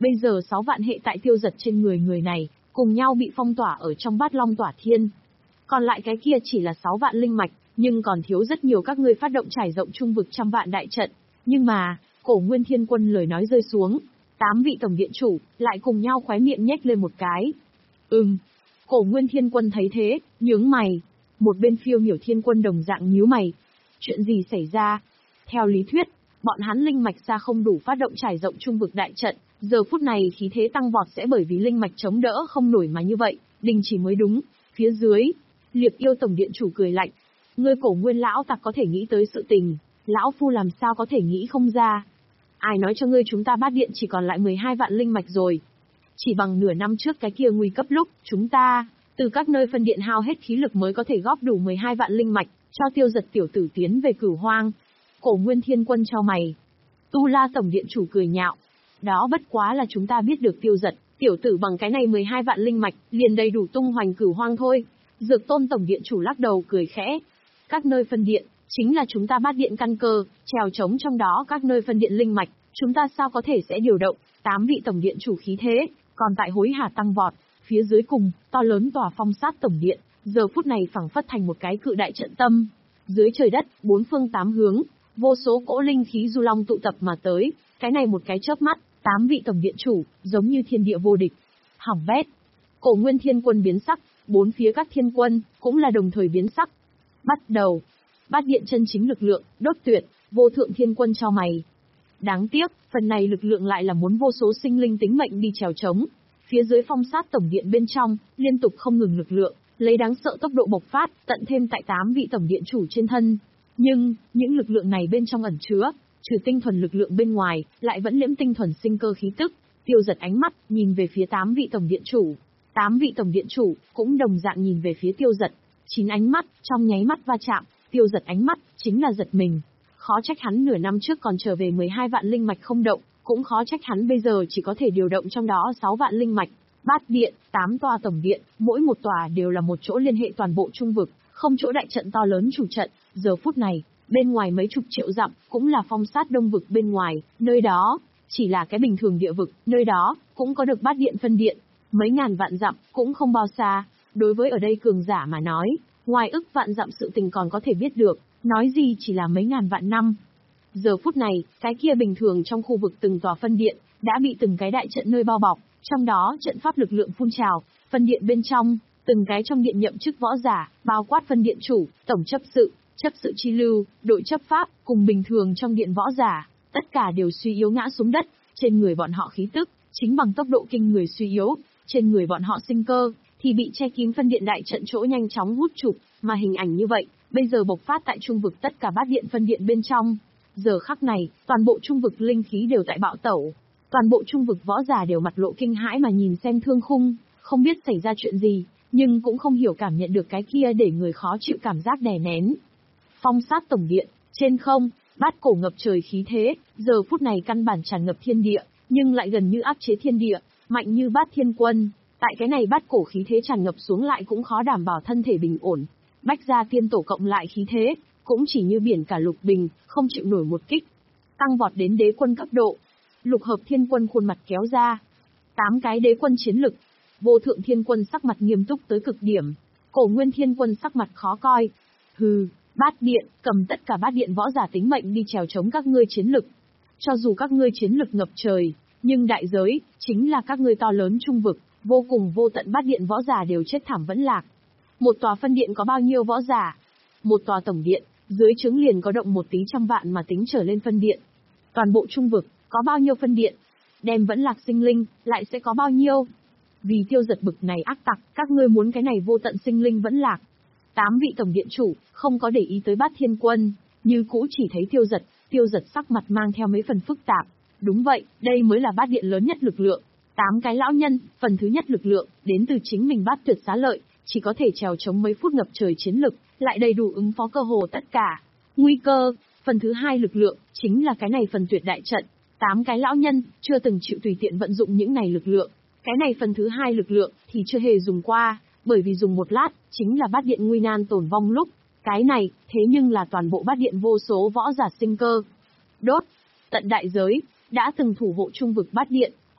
Bây giờ sáu vạn hệ tại tiêu giật trên người người này, cùng nhau bị phong tỏa ở trong bát long tỏa thiên. Còn lại cái kia chỉ là sáu vạn linh mạch, nhưng còn thiếu rất nhiều các ngươi phát động trải rộng trung vực trăm vạn đại trận. Nhưng mà, Cổ Nguyên Thiên Quân lời nói rơi xuống, tám vị tổng điện chủ, lại cùng nhau khóe miệng nhếch lên một cái. Ừm. Cổ Nguyên Thiên Quân thấy thế, nhướng mày. Một bên Phiêu Miểu Thiên Quân đồng dạng nhíu mày. Chuyện gì xảy ra? Theo lý thuyết, bọn hắn linh mạch xa không đủ phát động trải rộng trung vực đại trận, giờ phút này khí thế tăng vọt sẽ bởi vì linh mạch chống đỡ không nổi mà như vậy, đình chỉ mới đúng. Phía dưới, Liệp Yêu tổng điện chủ cười lạnh. Ngươi Cổ Nguyên lão tặc có thể nghĩ tới sự tình, lão phu làm sao có thể nghĩ không ra. Ai nói cho ngươi chúng ta Bát Điện chỉ còn lại mười hai vạn linh mạch rồi. Chỉ bằng nửa năm trước cái kia nguy cấp lúc, chúng ta, từ các nơi phân điện hao hết khí lực mới có thể góp đủ mười hai vạn linh mạch, cho tiêu giật tiểu tử tiến về Cửu Hoang. Cổ Nguyên Thiên Quân chau mày. Tu La tổng điện chủ cười nhạo. Đó bất quá là chúng ta biết được tiêu giật, tiểu tử bằng cái này mười hai vạn linh mạch, liền đầy đủ tung hoành Cửu Hoang thôi. Dược Tôn tổng điện chủ lắc đầu cười khẽ. Các nơi phân điện, chính là chúng ta Bát Điện căn cơ, trèo trống trong đó các nơi phân điện linh mạch, chúng ta sao có thể sẽ điều động, tám vị tổng điện chủ khí thế, còn tại hối hả tăng vọt, phía dưới cùng, to lớn tòa phong sát tổng điện, giờ phút này phẳng phất thành một cái cự đại trận tâm. Dưới trời đất, bốn phương tám hướng, vô số cỗ linh khí du long tụ tập mà tới, cái này một cái chớp mắt, tám vị tổng điện chủ, giống như thiên địa vô địch. Hỏng bét. Cổ Nguyên Thiên Quân biến sắc, bốn phía các thiên quân, cũng là đồng thời biến sắc. Bắt đầu. Bát Điện chân chính lực lượng, đốt tuyệt, vô thượng thiên quân cho mày. Đáng tiếc, phần này lực lượng lại là muốn vô số sinh linh tính mệnh đi trèo trống. Phía dưới phong sát tổng điện bên trong, liên tục không ngừng lực lượng, lấy đáng sợ tốc độ bộc phát, tận thêm tại tám vị tổng điện chủ trên thân. Nhưng, những lực lượng này bên trong ẩn chứa, trừ tinh thuần lực lượng bên ngoài, lại vẫn liễm tinh thuần sinh cơ khí tức. Tiêu giật ánh mắt, nhìn về phía tám vị tổng điện chủ. Tám vị tổng điện chủ, cũng đồng dạng nhìn về phía tiêu giật. Chín ánh mắt, trong nháy mắt va chạm, tiêu giật ánh mắt, chính là giật mình. Khó trách hắn nửa năm trước còn trở về mười hai vạn linh mạch không động, cũng khó trách hắn bây giờ chỉ có thể điều động trong đó sáu vạn linh mạch. Bát điện, tám tòa tổng điện, mỗi một tòa đều là một chỗ liên hệ toàn bộ trung vực, không chỗ đại trận to lớn chủ trận. Giờ phút này, bên ngoài mấy chục triệu dặm, cũng là phong sát đông vực bên ngoài, nơi đó, chỉ là cái bình thường địa vực, nơi đó, cũng có được bát điện phân điện. Mấy ngàn vạn dặm, cũng không bao xa. Đối với ở đây cường giả mà nói, ngoài ức vạn dặm sự tình còn có thể biết được, nói gì chỉ là mấy ngàn vạn năm. Giờ phút này, cái kia bình thường trong khu vực từng tòa phân điện, đã bị từng cái đại trận nơi bao bọc, trong đó trận pháp lực lượng phun trào, phân điện bên trong, từng cái trong điện nhậm chức võ giả, bao quát phân điện chủ, tổng chấp sự, chấp sự chi lưu, đội chấp pháp, cùng bình thường trong điện võ giả, tất cả đều suy yếu ngã xuống đất, trên người bọn họ khí tức, chính bằng tốc độ kinh người suy yếu, trên người bọn họ sinh cơ, thì bị che kín phân điện đại trận chỗ nhanh chóng hút chụp, mà hình ảnh như vậy, bây giờ bộc phát tại trung vực tất cả bát điện phân điện bên trong. Giờ khắc này, toàn bộ trung vực linh khí đều tại bạo tẩu. Toàn bộ trung vực võ giả đều mặt lộ kinh hãi mà nhìn xem Thương Khung, không biết xảy ra chuyện gì, nhưng cũng không hiểu cảm nhận được cái kia để người khó chịu cảm giác đè nén. Phong sát tổng điện, trên không, bát cổ ngập trời khí thế, giờ phút này căn bản tràn ngập thiên địa, nhưng lại gần như áp chế thiên địa, mạnh như bát thiên quân. Tại cái này bát cổ khí thế tràn ngập xuống lại cũng khó đảm bảo thân thể bình ổn. Bách gia tiên tổ cộng lại khí thế, cũng chỉ như biển cả lục bình, không chịu nổi một kích. Tăng vọt đến đế quân cấp độ. Lục hợp thiên quân khuôn mặt kéo ra. Tám cái đế quân chiến lực. Vô thượng thiên quân sắc mặt nghiêm túc tới cực điểm. Cổ Nguyên Thiên Quân sắc mặt khó coi. Hừ, bát điện, cầm tất cả bát điện võ giả tính mệnh đi trèo chống các ngươi chiến lực. Cho dù các ngươi chiến lực ngập trời, nhưng đại giới, chính là các ngươi to lớn trung vực, vô cùng vô tận bát điện võ giả đều chết thảm vẫn lạc. Một tòa phân điện có bao nhiêu võ giả? Một tòa tổng điện, dưới trướng liền có động một tí trăm vạn mà tính trở lên phân điện. Toàn bộ trung vực, có bao nhiêu phân điện? Đem vẫn lạc sinh linh, lại sẽ có bao nhiêu? Vì tiêu giật bực này ác tặc, các ngươi muốn cái này vô tận sinh linh vẫn lạc. Tám vị tổng điện chủ, không có để ý tới bát thiên quân, như cũ chỉ thấy tiêu giật, tiêu giật sắc mặt mang theo mấy phần phức tạp. Đúng vậy, đây mới là bát điện lớn nhất lực lượng. Tám cái lão nhân, phần thứ nhất lực lượng, đến từ chính mình bát tuyệt xá lợi, chỉ có thể trèo chống mấy phút ngập trời chiến lực, lại đầy đủ ứng phó cơ hồ tất cả. Nguy cơ, phần thứ hai lực lượng, chính là cái này phần tuyệt đại trận. Tám cái lão nhân, chưa từng chịu tùy tiện vận dụng những này lực lượng. Cái này phần thứ hai lực lượng, thì chưa hề dùng qua, bởi vì dùng một lát, chính là bát điện nguy nan tổn vong lúc. Cái này, thế nhưng là toàn bộ bát điện vô số võ giả sinh cơ. Đốt, tận đại giới, đã từng thủ hộ trung vực bát điện,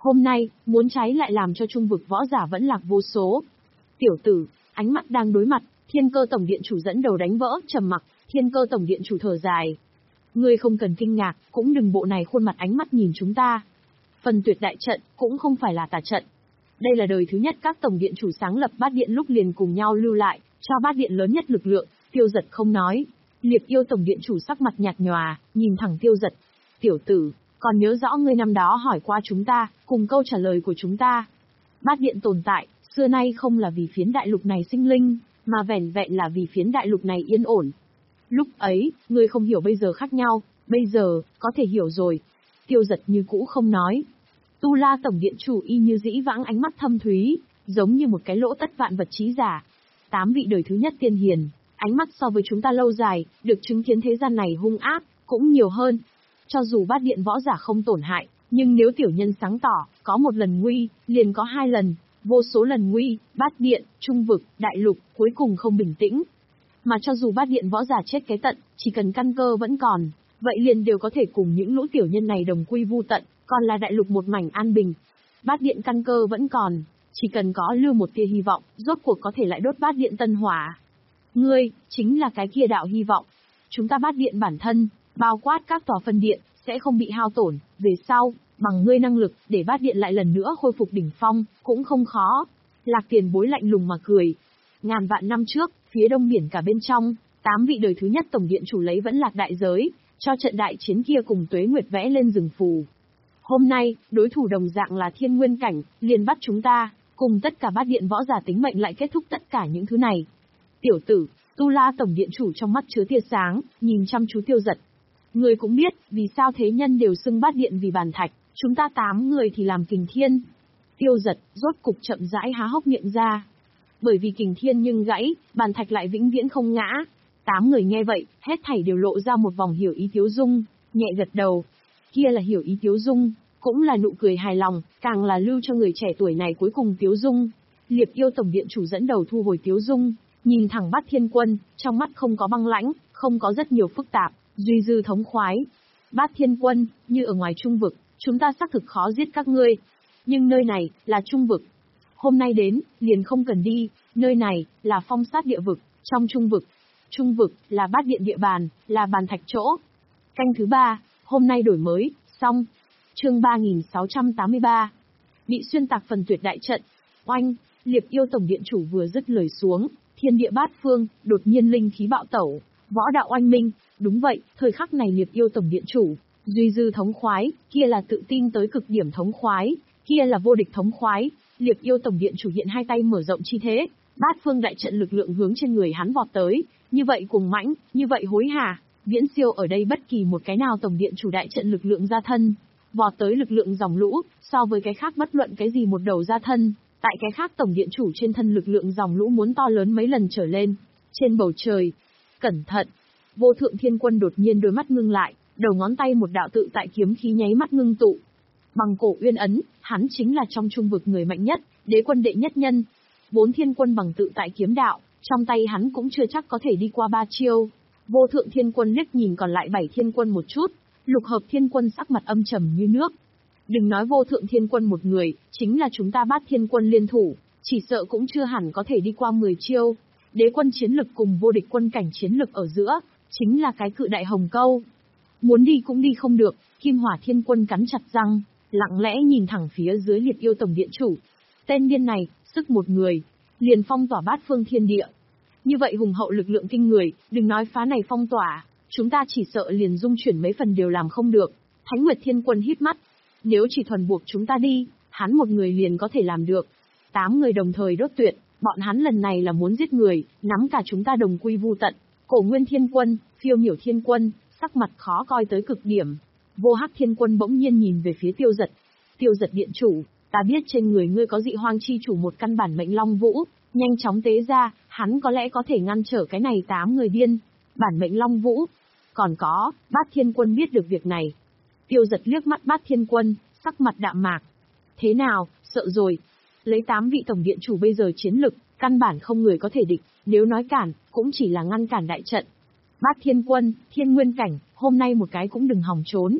Hôm nay, muốn cháy lại làm cho trung vực võ giả vẫn lạc vô số. Tiểu tử, ánh mắt đang đối mặt, Thiên Cơ Tổng Điện Chủ dẫn đầu đánh vỡ, trầm mặc, Thiên Cơ Tổng Điện Chủ thở dài. Ngươi không cần kinh ngạc, cũng đừng bộ này khuôn mặt ánh mắt nhìn chúng ta. Phần tuyệt đại trận, cũng không phải là tà trận. Đây là đời thứ nhất các Tổng Điện Chủ sáng lập bát điện lúc liền cùng nhau lưu lại, cho bát điện lớn nhất lực lượng. Tiêu Giật không nói. Liệp Yêu Tổng Điện Chủ sắc mặt nhạt nhòa, nhìn thẳng Tiêu Giật. Tiểu tử, còn nhớ rõ ngươi năm đó hỏi qua chúng ta, cùng câu trả lời của chúng ta. Bát điện tồn tại, xưa nay không là vì phiến đại lục này sinh linh, mà vẻn vẹn là vì phiến đại lục này yên ổn. Lúc ấy, ngươi không hiểu bây giờ khác nhau, bây giờ, có thể hiểu rồi. Tiêu Giật như cũ không nói. Tu La Tổng Điện Chủ y như dĩ vãng ánh mắt thâm thúy, giống như một cái lỗ tất vạn vật trí giả. Tám vị đời thứ nhất tiên hiền, ánh mắt so với chúng ta lâu dài, được chứng kiến thế gian này hung ác, cũng nhiều hơn. Cho dù bát điện võ giả không tổn hại, nhưng nếu tiểu nhân sáng tỏ, có một lần nguy, liền có hai lần, vô số lần nguy, bát điện, trung vực, đại lục, cuối cùng không bình tĩnh. Mà cho dù bát điện võ giả chết cái tận, chỉ cần căn cơ vẫn còn, vậy liền đều có thể cùng những lũ tiểu nhân này đồng quy vu tận, còn là đại lục một mảnh an bình. Bát điện căn cơ vẫn còn, chỉ cần có lưu một tia hy vọng, rốt cuộc có thể lại đốt bát điện tân hỏa. Ngươi, chính là cái kia đạo hy vọng. Chúng ta bát điện bản thân, bao quát các tòa phân điện, sẽ không bị hao tổn, về sau, bằng ngươi năng lực, để bát điện lại lần nữa khôi phục đỉnh phong, cũng không khó. Lạc Tiền Bối lạnh lùng mà cười. Ngàn vạn năm trước, phía đông biển cả bên trong, tám vị đời thứ nhất Tổng Điện Chủ lấy vẫn lạc đại giới, cho trận đại chiến kia cùng Tuế Nguyệt vẽ lên rừng phù. Hôm nay, đối thủ đồng dạng là Thiên Nguyên Cảnh, liền bắt chúng ta, cùng tất cả bát điện võ giả tính mệnh lại kết thúc tất cả những thứ này. Tiểu tử, Tu La Tổng Điện Chủ trong mắt chứa tia sáng, nhìn chăm chú Tiêu Giật. Ngươi cũng biết, vì sao thế nhân đều xưng bát điện vì bàn thạch, chúng ta tám người thì làm kình thiên. Tiêu Giật, rốt cục chậm rãi há hốc miệng ra. Bởi vì kình thiên nhưng gãy, bàn thạch lại vĩnh viễn không ngã. Tám người nghe vậy, hết thảy đều lộ ra một vòng hiểu ý tiếu dung, nhẹ gật đầu. Kia là hiểu ý tiếu dung, cũng là nụ cười hài lòng, càng là lưu cho người trẻ tuổi này cuối cùng tiếu dung. Liệp Yêu Tổng Điện Chủ dẫn đầu thu hồi tiếu dung, nhìn thẳng Bát Thiên Quân, trong mắt không có băng lãnh, không có rất nhiều phức tạp, duy dư thống khoái. Bát Thiên Quân, như ở ngoài trung vực, chúng ta xác thực khó giết các ngươi. Nhưng nơi này, là trung vực. Hôm nay đến, liền không cần đi, nơi này, là phong sát địa vực, trong trung vực. Trung vực, là bát điện địa bàn, là bàn thạch chỗ. Canh thứ ba, hôm nay đổi mới, xong. Chương ba nghìn sáu trăm tám mươi ba. Bị xuyên tạc phần tuyệt đại trận. Oanh, Liệp Yêu Tổng Điện Chủ vừa dứt lời xuống, thiên địa bát phương, đột nhiên linh khí bạo tẩu, võ đạo oanh minh. Đúng vậy, thời khắc này Liệp Yêu Tổng Điện Chủ, duy dư thống khoái, kia là tự tin tới cực điểm thống khoái, kia là vô địch thống khoái. Liệp Yêu Tổng Điện Chủ hiện hai tay mở rộng chi thế, bát phương đại trận lực lượng hướng trên người hắn vọt tới, như vậy cuồng mãnh, như vậy hối hả, viễn siêu ở đây bất kỳ một cái nào Tổng Điện Chủ đại trận lực lượng ra thân. Vọt tới lực lượng dòng lũ, so với cái khác bất luận cái gì một đầu ra thân, tại cái khác Tổng Điện Chủ trên thân lực lượng dòng lũ muốn to lớn mấy lần trở lên. Trên bầu trời, cẩn thận, Vô Thượng Thiên Quân đột nhiên đôi mắt ngưng lại, đầu ngón tay một đạo tự tại kiếm khí nháy mắt ngưng tụ. Bằng cổ uyên ấn, hắn chính là trong trung vực người mạnh nhất, đế quân đệ nhất nhân. Bốn thiên quân bằng tự tại kiếm đạo, trong tay hắn cũng chưa chắc có thể đi qua ba chiêu. Vô Thượng Thiên Quân liếc nhìn còn lại bảy thiên quân một chút, Lục Hợp Thiên Quân sắc mặt âm trầm như nước. Đừng nói Vô Thượng Thiên Quân một người, chính là chúng ta Bát Thiên Quân liên thủ, chỉ sợ cũng chưa hẳn có thể đi qua mười chiêu. Đế quân chiến lực cùng vô địch quân cảnh chiến lực ở giữa, chính là cái cự đại hồng câu. Muốn đi cũng đi không được, Kim Hỏa Thiên Quân cắn chặt răng, lặng lẽ nhìn thẳng phía dưới Liệp Yêu Tổng Điện Chủ. Tên điên này, sức một người, liền phong tỏa bát phương thiên địa. Như vậy hùng hậu lực lượng kinh người, đừng nói phá này phong tỏa, chúng ta chỉ sợ liền dung chuyển mấy phần đều làm không được. Thánh Nguyệt Thiên Quân hít mắt. Nếu chỉ thuần buộc chúng ta đi, hắn một người liền có thể làm được. Tám người đồng thời đốt tuyệt, bọn hắn lần này là muốn giết người, nắm cả chúng ta đồng quy vu tận. Cổ Nguyên Thiên Quân, Phiêu Miểu Thiên Quân, sắc mặt khó coi tới cực điểm. Vô Hắc Thiên Quân bỗng nhiên nhìn về phía Tiêu Giật. Tiêu Giật Điện Chủ, ta biết trên người ngươi có dị hoang chi chủ một căn bản mệnh Long Vũ, nhanh chóng tế ra, hắn có lẽ có thể ngăn trở cái này tám người điên. Bản mệnh Long Vũ. Còn có, Bát Thiên Quân biết được việc này. Tiêu Giật liếc mắt Bát Thiên Quân, sắc mặt đạm mạc. Thế nào, sợ rồi. Lấy tám vị Tổng Điện Chủ bây giờ chiến lực, căn bản không người có thể địch, nếu nói cản, cũng chỉ là ngăn cản đại trận. Bát Thiên Quân, Thiên Nguyên Cảnh, hôm nay một cái cũng đừng hòng trốn.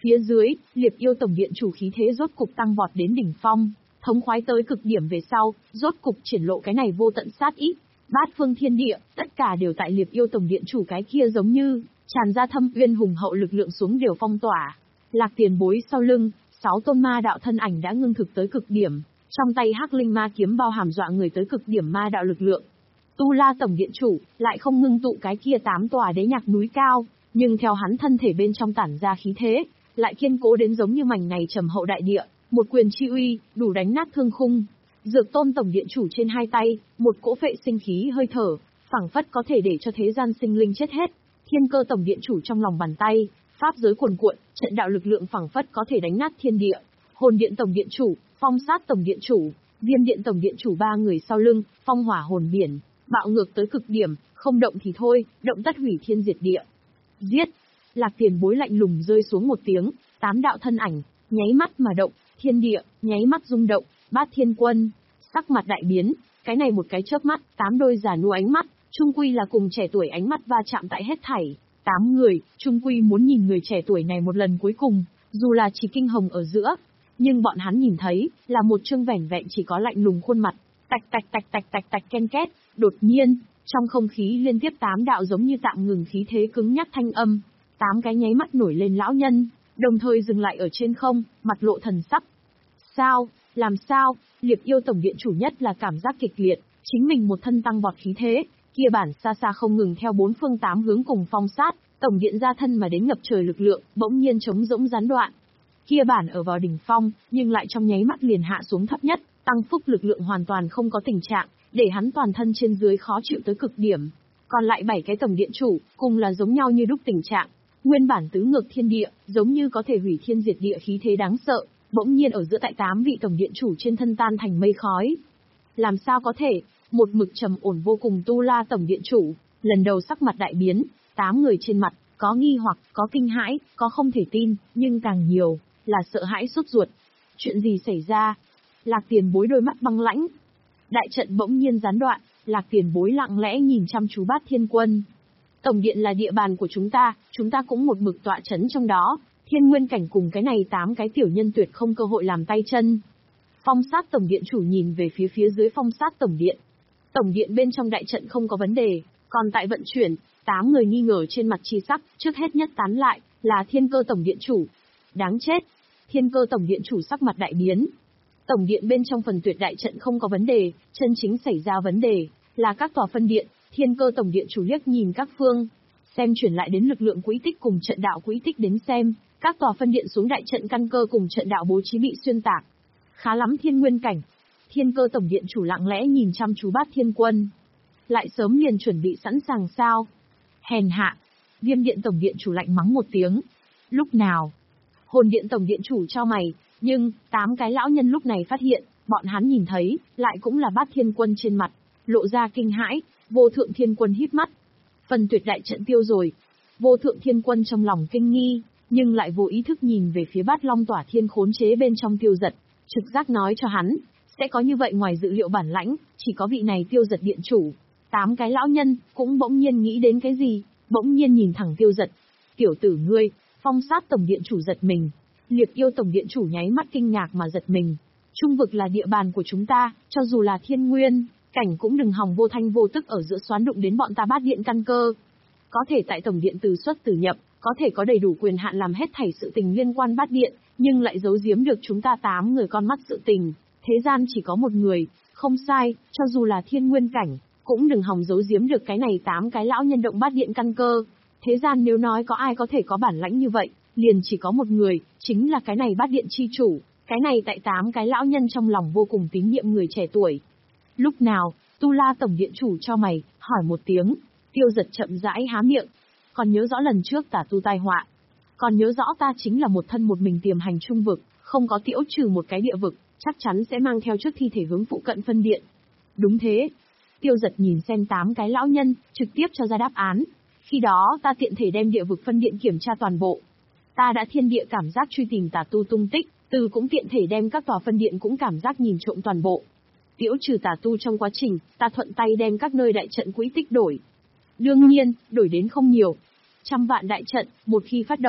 Phía dưới, Liệp Yêu tổng điện chủ khí thế rốt cục tăng vọt đến đỉnh phong, thống khoái tới cực điểm về sau, rốt cục triển lộ cái này vô tận sát ý. Bát phương thiên địa, tất cả đều tại Liệp Yêu tổng điện chủ cái kia giống như tràn ra thâm uyên hùng hậu lực lượng xuống đều phong tỏa. Lạc Tiền Bối sau lưng, sáu tôn ma đạo thân ảnh đã ngưng thực tới cực điểm, trong tay Hắc Linh Ma kiếm bao hàm dọa người tới cực điểm ma đạo lực lượng. Tu La tổng điện chủ lại không ngưng tụ cái kia tám tòa đế nhạc núi cao, nhưng theo hắn thân thể bên trong tản ra khí thế, lại kiên cố đến giống như mảnh này trầm hậu đại địa, một quyền chi uy, đủ đánh nát thương khung. Dược Tôn tổng điện chủ trên hai tay, một cỗ phệ sinh khí hơi thở, phảng phất có thể để cho thế gian sinh linh chết hết. Thiên Cơ tổng điện chủ trong lòng bàn tay, pháp giới cuồn cuộn, trận đạo lực lượng phảng phất có thể đánh nát thiên địa. Hồn Điện tổng điện chủ, Phong Sát tổng điện chủ, Viêm Điện tổng điện chủ ba người sau lưng, phong hỏa hồn biển, bạo ngược tới cực điểm, không động thì thôi, động tất hủy thiên diệt địa. Giết! Lạc Tiền Bối lạnh lùng rơi xuống một tiếng, tám đạo thân ảnh, nháy mắt mà động, thiên địa, nháy mắt rung động, Bát Thiên Quân, sắc mặt đại biến, cái này một cái chớp mắt, tám đôi già nua ánh mắt, chung quy là cùng trẻ tuổi ánh mắt va chạm tại hết thảy. Tám người, chung quy muốn nhìn người trẻ tuổi này một lần cuối cùng, dù là chỉ kinh hồng ở giữa, nhưng bọn hắn nhìn thấy, là một trương vẻn vẹn chỉ có lạnh lùng khuôn mặt, tạch tạch tạch tạch tạch tạch ken két, đột nhiên, trong không khí liên tiếp tám đạo giống như tạm ngừng khí thế cứng nhắc thanh âm, tám cái nháy mắt nổi lên lão nhân, đồng thời dừng lại ở trên không, mặt lộ thần sắc. Sao, làm sao, Liệp Yêu tổng điện chủ nhất là cảm giác kịch liệt, chính mình một thân tăng vọt khí thế, kia bản xa xa không ngừng theo bốn phương tám hướng cùng phong sát, tổng điện ra thân mà đến ngập trời lực lượng, bỗng nhiên trống rỗng gián đoạn. Kia bản ở vào đỉnh phong, nhưng lại trong nháy mắt liền hạ xuống thấp nhất, tăng phúc lực lượng hoàn toàn không có tình trạng, để hắn toàn thân trên dưới khó chịu tới cực điểm. Còn lại bảy cái tổng điện chủ, cùng là giống nhau như đúc tình trạng, nguyên bản tứ ngược thiên địa, giống như có thể hủy thiên diệt địa khí thế đáng sợ, bỗng nhiên ở giữa tại tám vị tổng điện chủ trên thân tan thành mây khói. Làm sao có thể? Một mực trầm ổn vô cùng Tu La tổng điện chủ, lần đầu sắc mặt đại biến, tám người trên mặt, có nghi hoặc, có kinh hãi, có không thể tin, nhưng càng nhiều, là sợ hãi sốt ruột. Chuyện gì xảy ra? Lạc Tiền Bối đôi mắt băng lãnh. Đại trận bỗng nhiên gián đoạn, Lạc Tiền Bối lặng lẽ nhìn chăm chú Bát Thiên Quân. Tổng điện là địa bàn của chúng ta, chúng ta cũng một mực tọa chấn trong đó, thiên nguyên cảnh cùng cái này tám cái tiểu nhân tuyệt không cơ hội làm tay chân. Phong Sát tổng điện chủ nhìn về phía phía dưới Phong Sát tổng điện. Tổng điện bên trong đại trận không có vấn đề, còn tại vận chuyển, tám người nghi ngờ trên mặt chi sắc, trước hết nhất tán lại, là Thiên Cơ tổng điện chủ. Đáng chết! Thiên Cơ tổng điện chủ sắc mặt đại biến. Tổng điện bên trong phần tuyệt đại trận không có vấn đề, chân chính xảy ra vấn đề, là các tòa phân điện. Thiên Cơ tổng điện chủ liếc nhìn các phương, xem chuyển lại đến lực lượng quỹ tích cùng trận đạo quỹ tích đến xem, các tòa phân điện xuống đại trận căn cơ cùng trận đạo bố trí bị xuyên tạc. Khá lắm thiên nguyên cảnh. Thiên Cơ tổng điện chủ lặng lẽ nhìn chăm chú Bát Thiên Quân. Lại sớm liền chuẩn bị sẵn sàng sao? Hèn hạ. Viêm điện tổng điện chủ lạnh mắng một tiếng. Lúc nào? Hồn điện tổng điện chủ cho mày, nhưng, tám cái lão nhân lúc này phát hiện, bọn hắn nhìn thấy, lại cũng là Bát Thiên Quân trên mặt, lộ ra kinh hãi, Vô Thượng Thiên Quân hít mắt. Phần tuyệt đại trận tiêu rồi. Vô Thượng Thiên Quân trong lòng kinh nghi, nhưng lại vô ý thức nhìn về phía Bát Long Tỏa Thiên khốn chế bên trong Tiêu Giật, trực giác nói cho hắn, sẽ có như vậy ngoài dự liệu bản lãnh, chỉ có vị này Tiêu Giật điện chủ. Tám cái lão nhân, cũng bỗng nhiên nghĩ đến cái gì, bỗng nhiên nhìn thẳng Tiêu Giật. Tiểu tử ngươi, Phong Sát tổng điện chủ giật mình. Liệp Yêu tổng điện chủ nháy mắt kinh ngạc mà giật mình. Trung vực là địa bàn của chúng ta, cho dù là thiên nguyên cảnh cũng đừng hòng vô thanh vô tức ở giữa xoán đụng đến bọn ta Bát điện căn cơ. Có thể tại tổng điện từ xuất từ nhập, có thể có đầy đủ quyền hạn làm hết thảy sự tình liên quan Bát điện, nhưng lại giấu giếm được chúng ta tám người con mắt sự tình. Thế gian chỉ có một người, không sai, cho dù là thiên nguyên cảnh, cũng đừng hòng giấu giếm được cái này tám cái lão nhân động Bát điện căn cơ. Thế gian nếu nói có ai có thể có bản lãnh như vậy, liền chỉ có một người, chính là cái này Bát điện chi chủ, cái này tại tám cái lão nhân trong lòng vô cùng tín nhiệm người trẻ tuổi. Lúc nào, Tu La tổng điện chủ cho mày, hỏi một tiếng, Tiêu Giật chậm rãi há miệng. Còn nhớ rõ lần trước tả tu tai họa. Còn nhớ rõ ta chính là một thân một mình tiềm hành trung vực, không có tiễu trừ một cái địa vực, chắc chắn sẽ mang theo trước thi thể hướng phụ cận phân điện. Đúng thế. Tiêu Giật nhìn xem tám cái lão nhân, trực tiếp cho ra đáp án. Khi đó ta tiện thể đem địa vực phân điện kiểm tra toàn bộ. Ta đã thiên địa cảm giác truy tìm tà tu tung tích, từ cũng tiện thể đem các tòa phân điện cũng cảm giác nhìn trộm toàn bộ. Tiễu trừ tà tu trong quá trình, ta thuận tay đem các nơi đại trận quỹ tích đổi. Đương nhiên, đổi đến không nhiều. Trăm vạn đại trận, một khi phát động,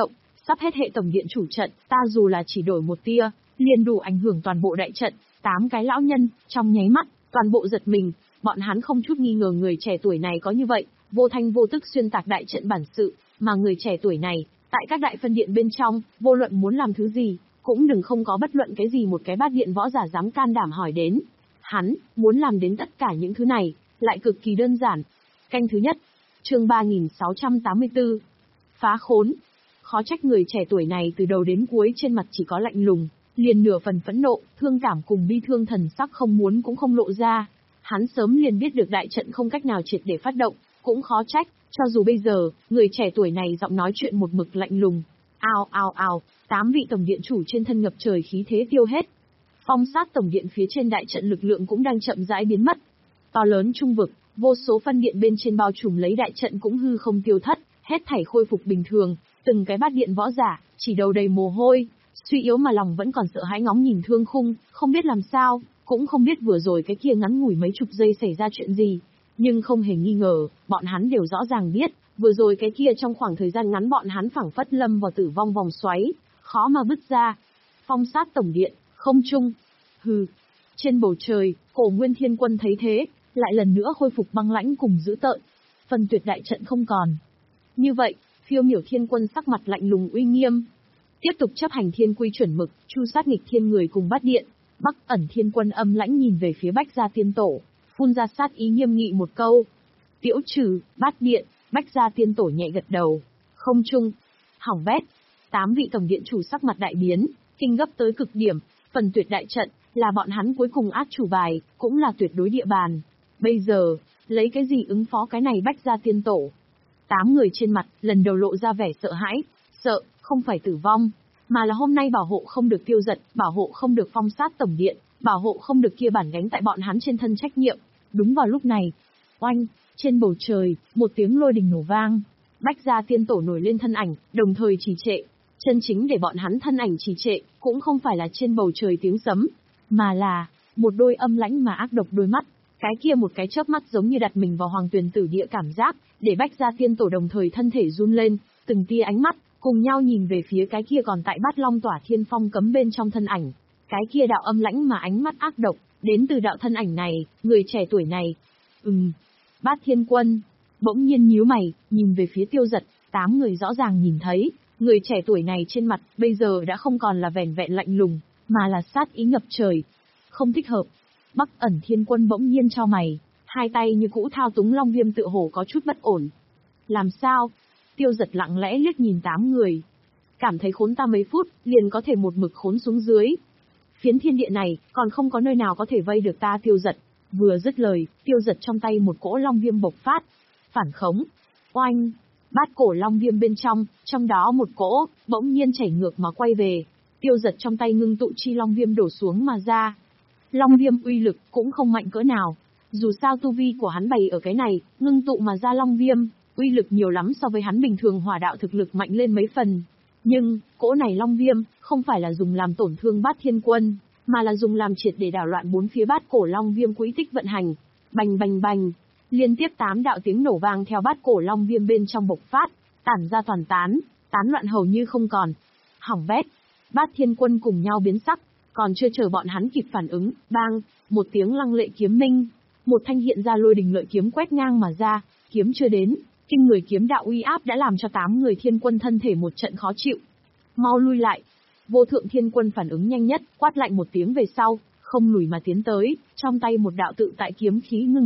Sắp hết hệ tổng điện chủ trận, ta dù là chỉ đổi một tia, liền đủ ảnh hưởng toàn bộ đại trận. Tám cái lão nhân, trong nháy mắt, toàn bộ giật mình, bọn hắn không chút nghi ngờ người trẻ tuổi này có như vậy, vô thanh vô tức xuyên tạc đại trận bản sự, mà người trẻ tuổi này, tại các đại phân điện bên trong, vô luận muốn làm thứ gì, cũng đừng không có bất luận cái gì một cái bát điện võ giả dám can đảm hỏi đến. Hắn, muốn làm đến tất cả những thứ này, lại cực kỳ đơn giản. Canh thứ nhất, chương ba nghìn sáu trăm tám mươi tư. Phá khốn. Khó trách người trẻ tuổi này từ đầu đến cuối trên mặt chỉ có lạnh lùng, liền nửa phần phẫn nộ, thương cảm cùng bi thương thần sắc không muốn cũng không lộ ra. Hắn sớm liền biết được đại trận không cách nào triệt để phát động, cũng khó trách, cho dù bây giờ, người trẻ tuổi này giọng nói chuyện một mực lạnh lùng. Ao ao ao, tám vị tổng điện chủ trên thân ngập trời khí thế tiêu hết. Phong sát tổng điện phía trên đại trận lực lượng cũng đang chậm rãi biến mất. To lớn trung vực, vô số phân điện bên trên bao trùm lấy đại trận cũng hư không tiêu thất, hết thảy khôi phục bình thường, từng cái bát điện võ giả, chỉ đầu đầy mồ hôi, suy yếu mà lòng vẫn còn sợ hãi ngóng nhìn Thương Khung, không biết làm sao, cũng không biết vừa rồi cái kia ngắn ngủi mấy chục giây xảy ra chuyện gì. Nhưng không hề nghi ngờ, bọn hắn đều rõ ràng biết, vừa rồi cái kia trong khoảng thời gian ngắn bọn hắn phảng phất lâm vào tử vong vòng xoáy, khó mà bứt ra. Phong sát tổng điện, không trung. Hừ. Trên bầu trời, Cổ Nguyên Thiên Quân thấy thế, lại lần nữa khôi phục băng lãnh cùng dữ tợn. Phần tuyệt đại trận không còn. Như vậy, Phiêu Miểu Thiên Quân sắc mặt lạnh lùng uy nghiêm, tiếp tục chấp hành thiên quy chuẩn mực, chu sát nghịch thiên người cùng bát điện. Bắc Ẩn Thiên Quân âm lãnh nhìn về phía Bách Gia Tiên Tổ, phun ra sát ý nghiêm nghị một câu. Tiễu trừ, bát điện. Bách Gia Tiên Tổ nhẹ gật đầu. Không trung. Hỏng bét. Tám vị tổng điện chủ sắc mặt đại biến, kinh gấp tới cực điểm. Phần tuyệt đại trận, là bọn hắn cuối cùng át chủ bài, cũng là tuyệt đối địa bàn. Bây giờ, lấy cái gì ứng phó cái này Bách Gia Tiên Tổ? Tám người trên mặt, lần đầu lộ ra vẻ sợ hãi. Sợ, không phải tử vong, mà là hôm nay bảo hộ không được tiêu giật, bảo hộ không được phong sát tổng điện, bảo hộ không được kia bản gánh tại bọn hắn trên thân trách nhiệm. Đúng vào lúc này, oanh, trên bầu trời, một tiếng lôi đình nổ vang. Bách Gia Tiên Tổ nổi lên thân ảnh, đồng thời trì trệ. Chân chính để bọn hắn thân ảnh trì trệ, cũng không phải là trên bầu trời tiếng sấm, mà là một đôi âm lãnh mà ác độc đôi mắt. Cái kia một cái chớp mắt giống như đặt mình vào hoàng tuyền tử địa cảm giác, để Bách Gia Tiên Tổ đồng thời thân thể run lên, từng tia ánh mắt cùng nhau nhìn về phía cái kia còn tại Bát Long Tỏa Thiên Phong cấm bên trong thân ảnh. Cái kia đạo âm lãnh mà ánh mắt ác độc, đến từ đạo thân ảnh này, người trẻ tuổi này. Ừm, Bát Thiên Quân bỗng nhiên nhíu mày, nhìn về phía Tiêu Giật. Tám người rõ ràng nhìn thấy, người trẻ tuổi này trên mặt bây giờ đã không còn là vẻn vẹn lạnh lùng, mà là sát ý ngập trời. Không thích hợp. Bắc Ẩn Thiên Quân bỗng nhiên chau mày, hai tay như cũ thao túng Long Viêm tựa hồ có chút bất ổn. Làm sao? Tiêu Giật lặng lẽ liếc nhìn tám người, cảm thấy khốn ta mấy phút, liền có thể một mực khốn xuống dưới. Phiến thiên địa này, còn không có nơi nào có thể vây được ta. Tiêu Giật vừa dứt lời, Tiêu Giật trong tay một cỗ Long Viêm bộc phát, phản khống. Oanh, bát cổ Long Viêm bên trong, trong đó một cỗ bỗng nhiên chảy ngược mà quay về. Tiêu Giật trong tay ngưng tụ chi Long Viêm đổ xuống mà ra. Long Viêm uy lực cũng không mạnh cỡ nào, dù sao tu vi của hắn bày ở cái này, ngưng tụ mà ra Long Viêm, uy lực nhiều lắm so với hắn bình thường hỏa đạo thực lực mạnh lên mấy phần. Nhưng, cỗ này Long Viêm, không phải là dùng làm tổn thương Bát Thiên Quân, mà là dùng làm triệt để đảo loạn bốn phía bát cổ Long Viêm quỹ tích vận hành. Bành bành bành, liên tiếp tám đạo tiếng nổ vang theo bát cổ Long Viêm bên trong bộc phát, tản ra toàn tán, tán loạn hầu như không còn. Hỏng bét, Bát Thiên Quân cùng nhau biến sắc, còn chưa chờ bọn hắn kịp phản ứng, bang, một tiếng lăng lệ kiếm minh, một thanh hiện ra lôi đình lợi kiếm quét ngang mà ra, kiếm chưa đến, kinh người kiếm đạo uy áp đã làm cho tám người Thiên Quân thân thể một trận khó chịu. Mau lui lại. Vô Thượng Thiên Quân phản ứng nhanh nhất, quát lạnh một tiếng về sau, không lùi mà tiến tới, trong tay một đạo tự tại kiếm khí ngưng